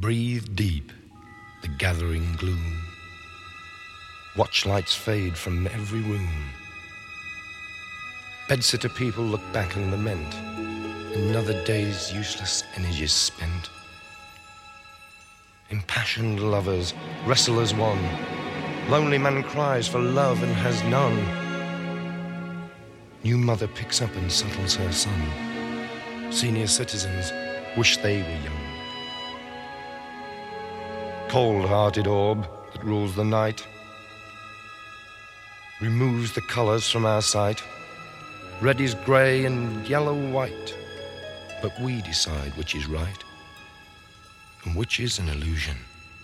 Breathe deep the gathering gloom. Watch lights fade from every room. Bedsitter people look back and lament. Another day's useless energy spent. Impassioned lovers wrestle as one. Lonely man cries for love and has none. New mother picks up and settles her son. Senior citizens wish they were young. Cold-hearted orb that rules the night removes the colours from our sight. Red is grey and yellow white, but we decide which is right and which is an illusion.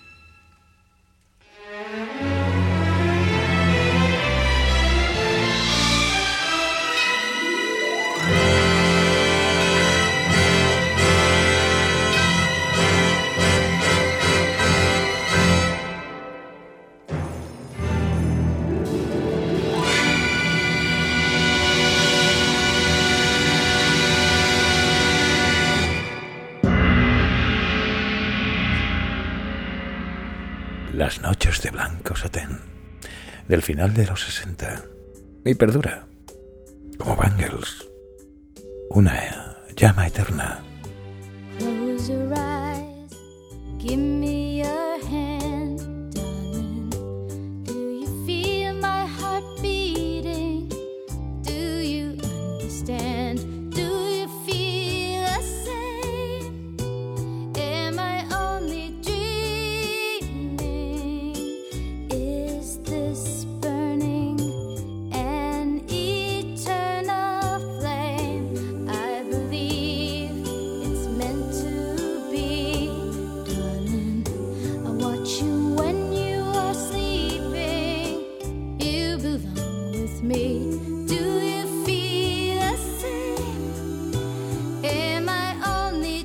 Las noches de blanco satén, del final de los sesenta, y perdura, como Bangles, una llama eterna. Close your eyes, give me your hand, darling. Do you feel my heart beating? Do you understand? Do you feel the same? Am I only dreaming? Is this burning an eternal flame? I believe it's meant to be, darling. I watch you when you are sleeping. You belong with me. Do you feel the same? Am I only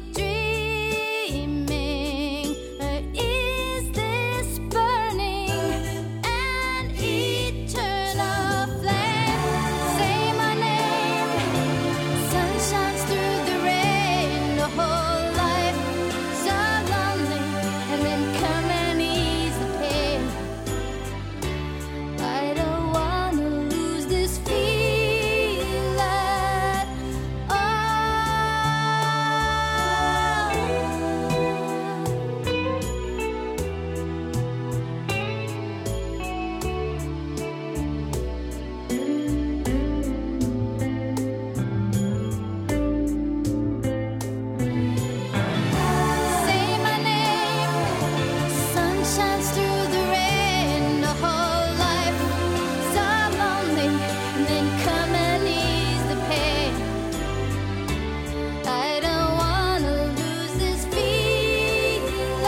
dreaming? Or is this burning an eternal flame? Say my name. Sun shines through the rain. The whole life so lonely, and then come and ease the pain. I don't wanna lose this feeling. Oh. Say my name. Sun shines through the rain. The whole life so lonely, and then come and ease the pain. I don't wanna lose this feeling.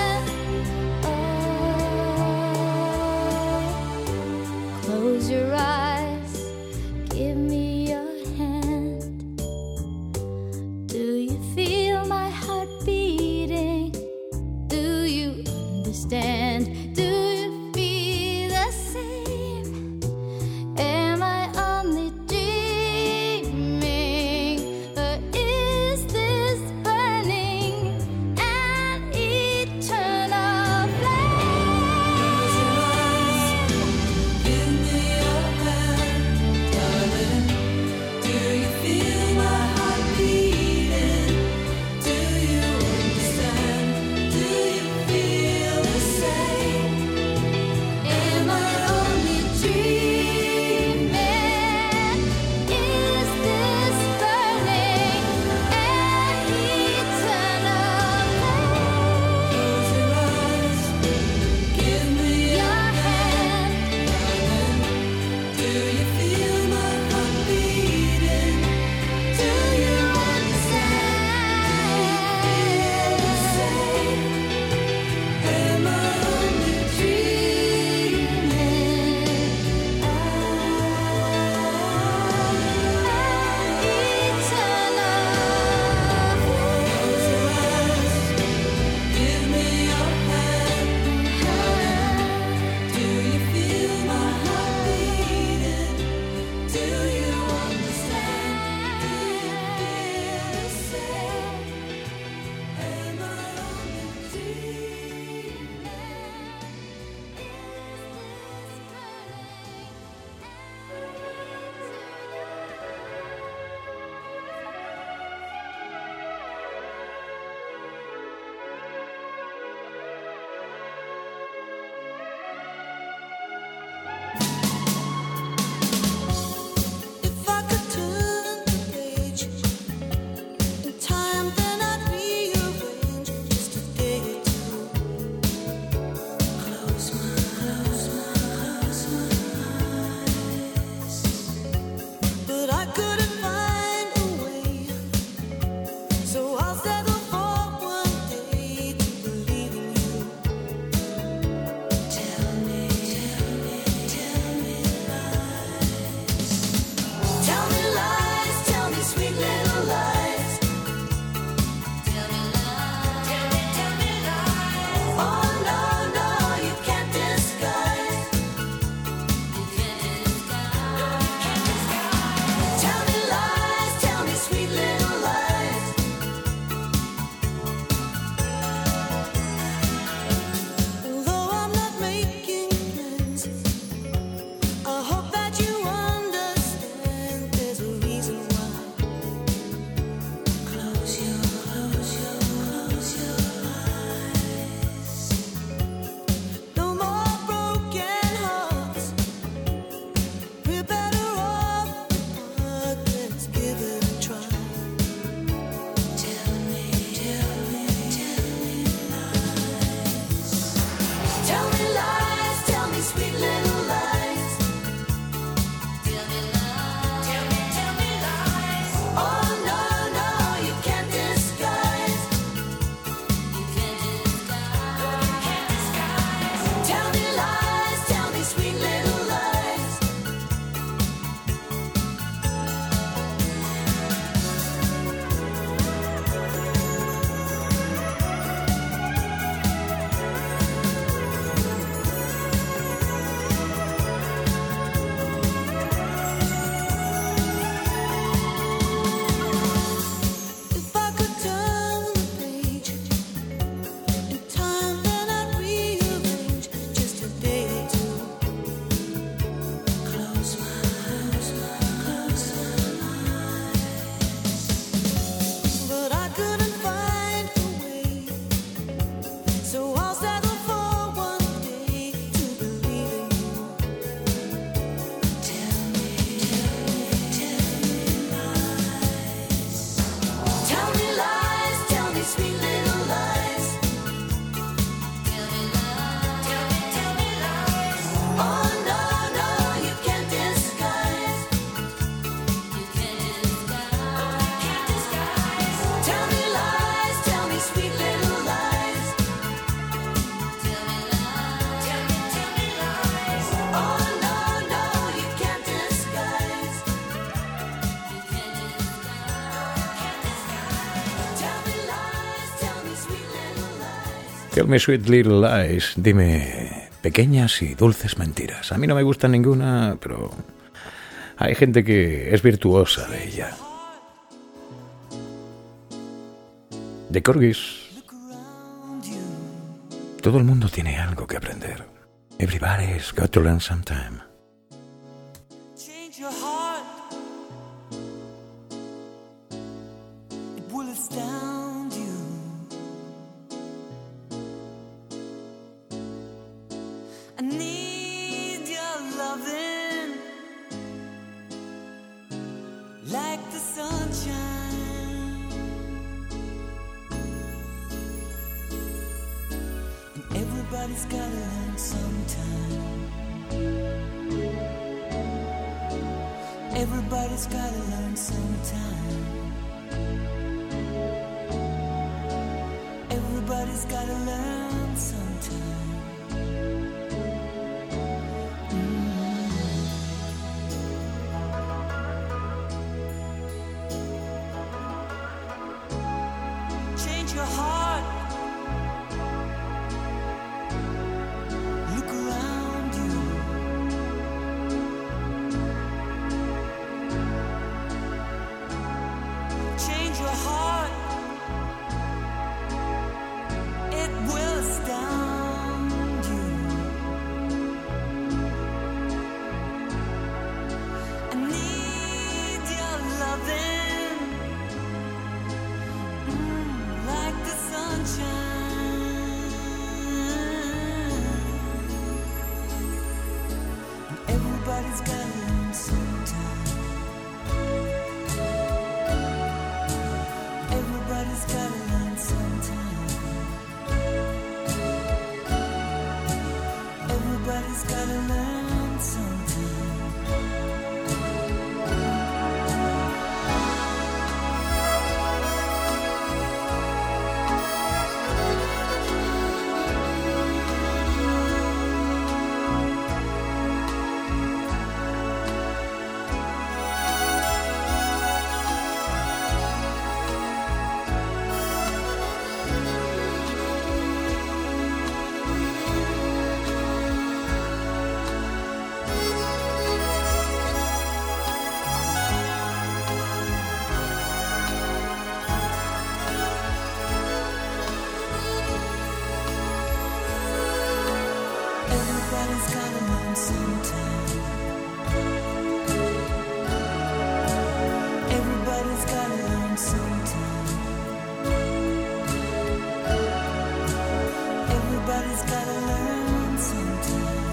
Oh. Close your eyes, give me your hand. Do you feel my heart beating? Do you understand? Do you feel the same? Am I only dreaming? Or is this burning an eternal flame? Give me your hand. Tell me sweet little lies. Dime pequeñas y dulces mentiras. A mí no me gusta ninguna, pero hay gente que es virtuosa de ella. De Corgis. Todo el mundo tiene algo que aprender. Everybody's got to learn sometime. Change your heart. It will astound you. I need your loving like the sunshine. And everybody's gotta learn sometime. Everybody's gotta learn sometime. Everybody's gotta learn sometime. Mm. Change your heart. Look around you. Change your heart. It will astound you. I need your loving, mm, like the sunshine. And everybody's gotta learn sometime. Everybody's gotta learn sometime. Everybody's gotta learn sometime. Everybody's gotta learn sometime. Everybody's gotta learn sometime. Everybody's gotta learn sometime.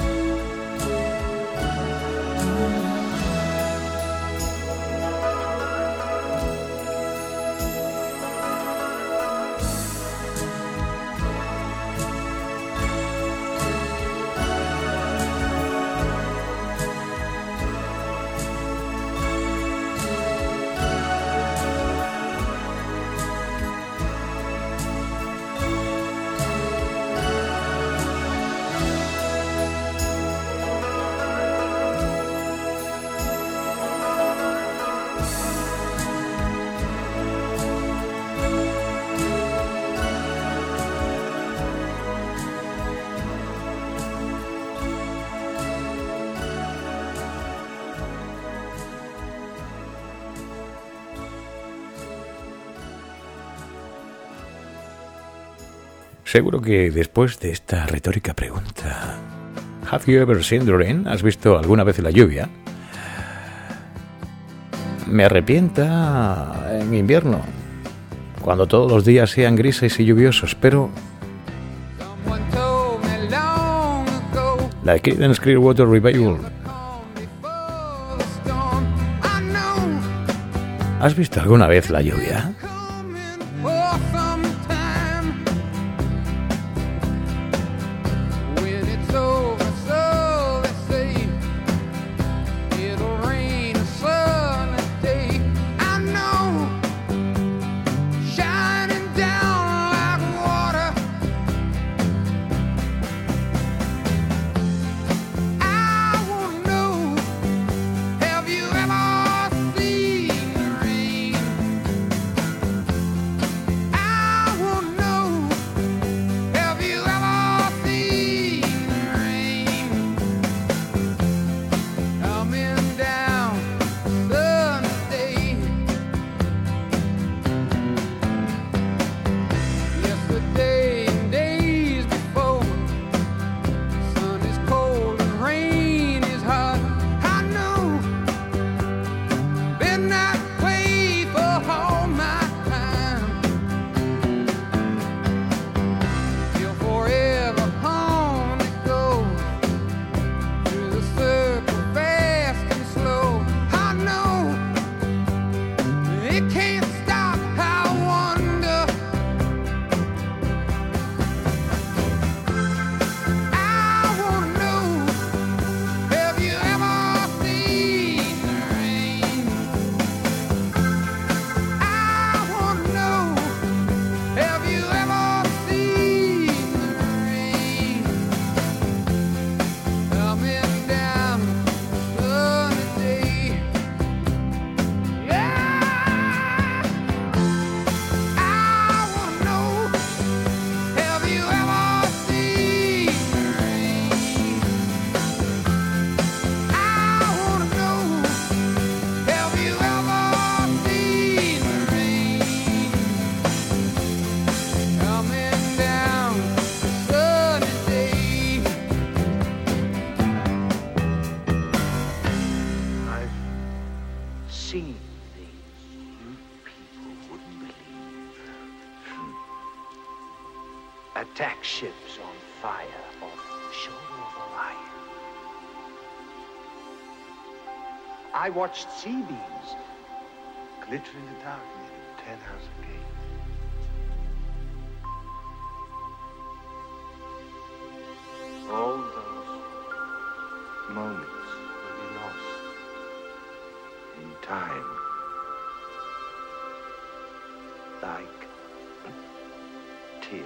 Seguro que después de esta retórica pregunta, ¿Have you ever seen the rain? ¿Has visto alguna vez la lluvia? Me arrepienta en invierno, cuando todos los días sean grises y lluviosos, pero la Creedence Clearwater Revival. ¿Has visto alguna vez la lluvia? Have you ever seen the rain? seen things you people wouldn't believe. Attack ships on fire off the shoulder of Orion. I watched sea beams glitter in the dark near the Ten House Gate. All those moments will be lost in time, like tears.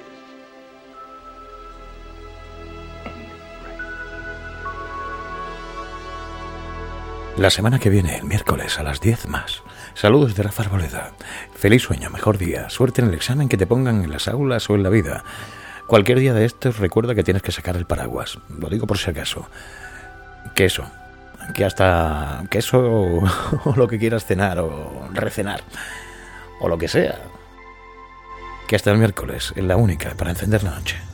La semana que viene, el miércoles a las diez más. Saludos de Rafa Arboleda. Feliz sueño, mejor día. Suerte en el examen que te pongan en las aulas o en la vida. Cualquier día de estos recuerda que tienes que sacar el paraguas. Lo digo por si acaso. Que eso, que hasta queso o lo que quieras cenar o recenar. O lo que sea. Que hasta el miércoles es la única para encender la noche.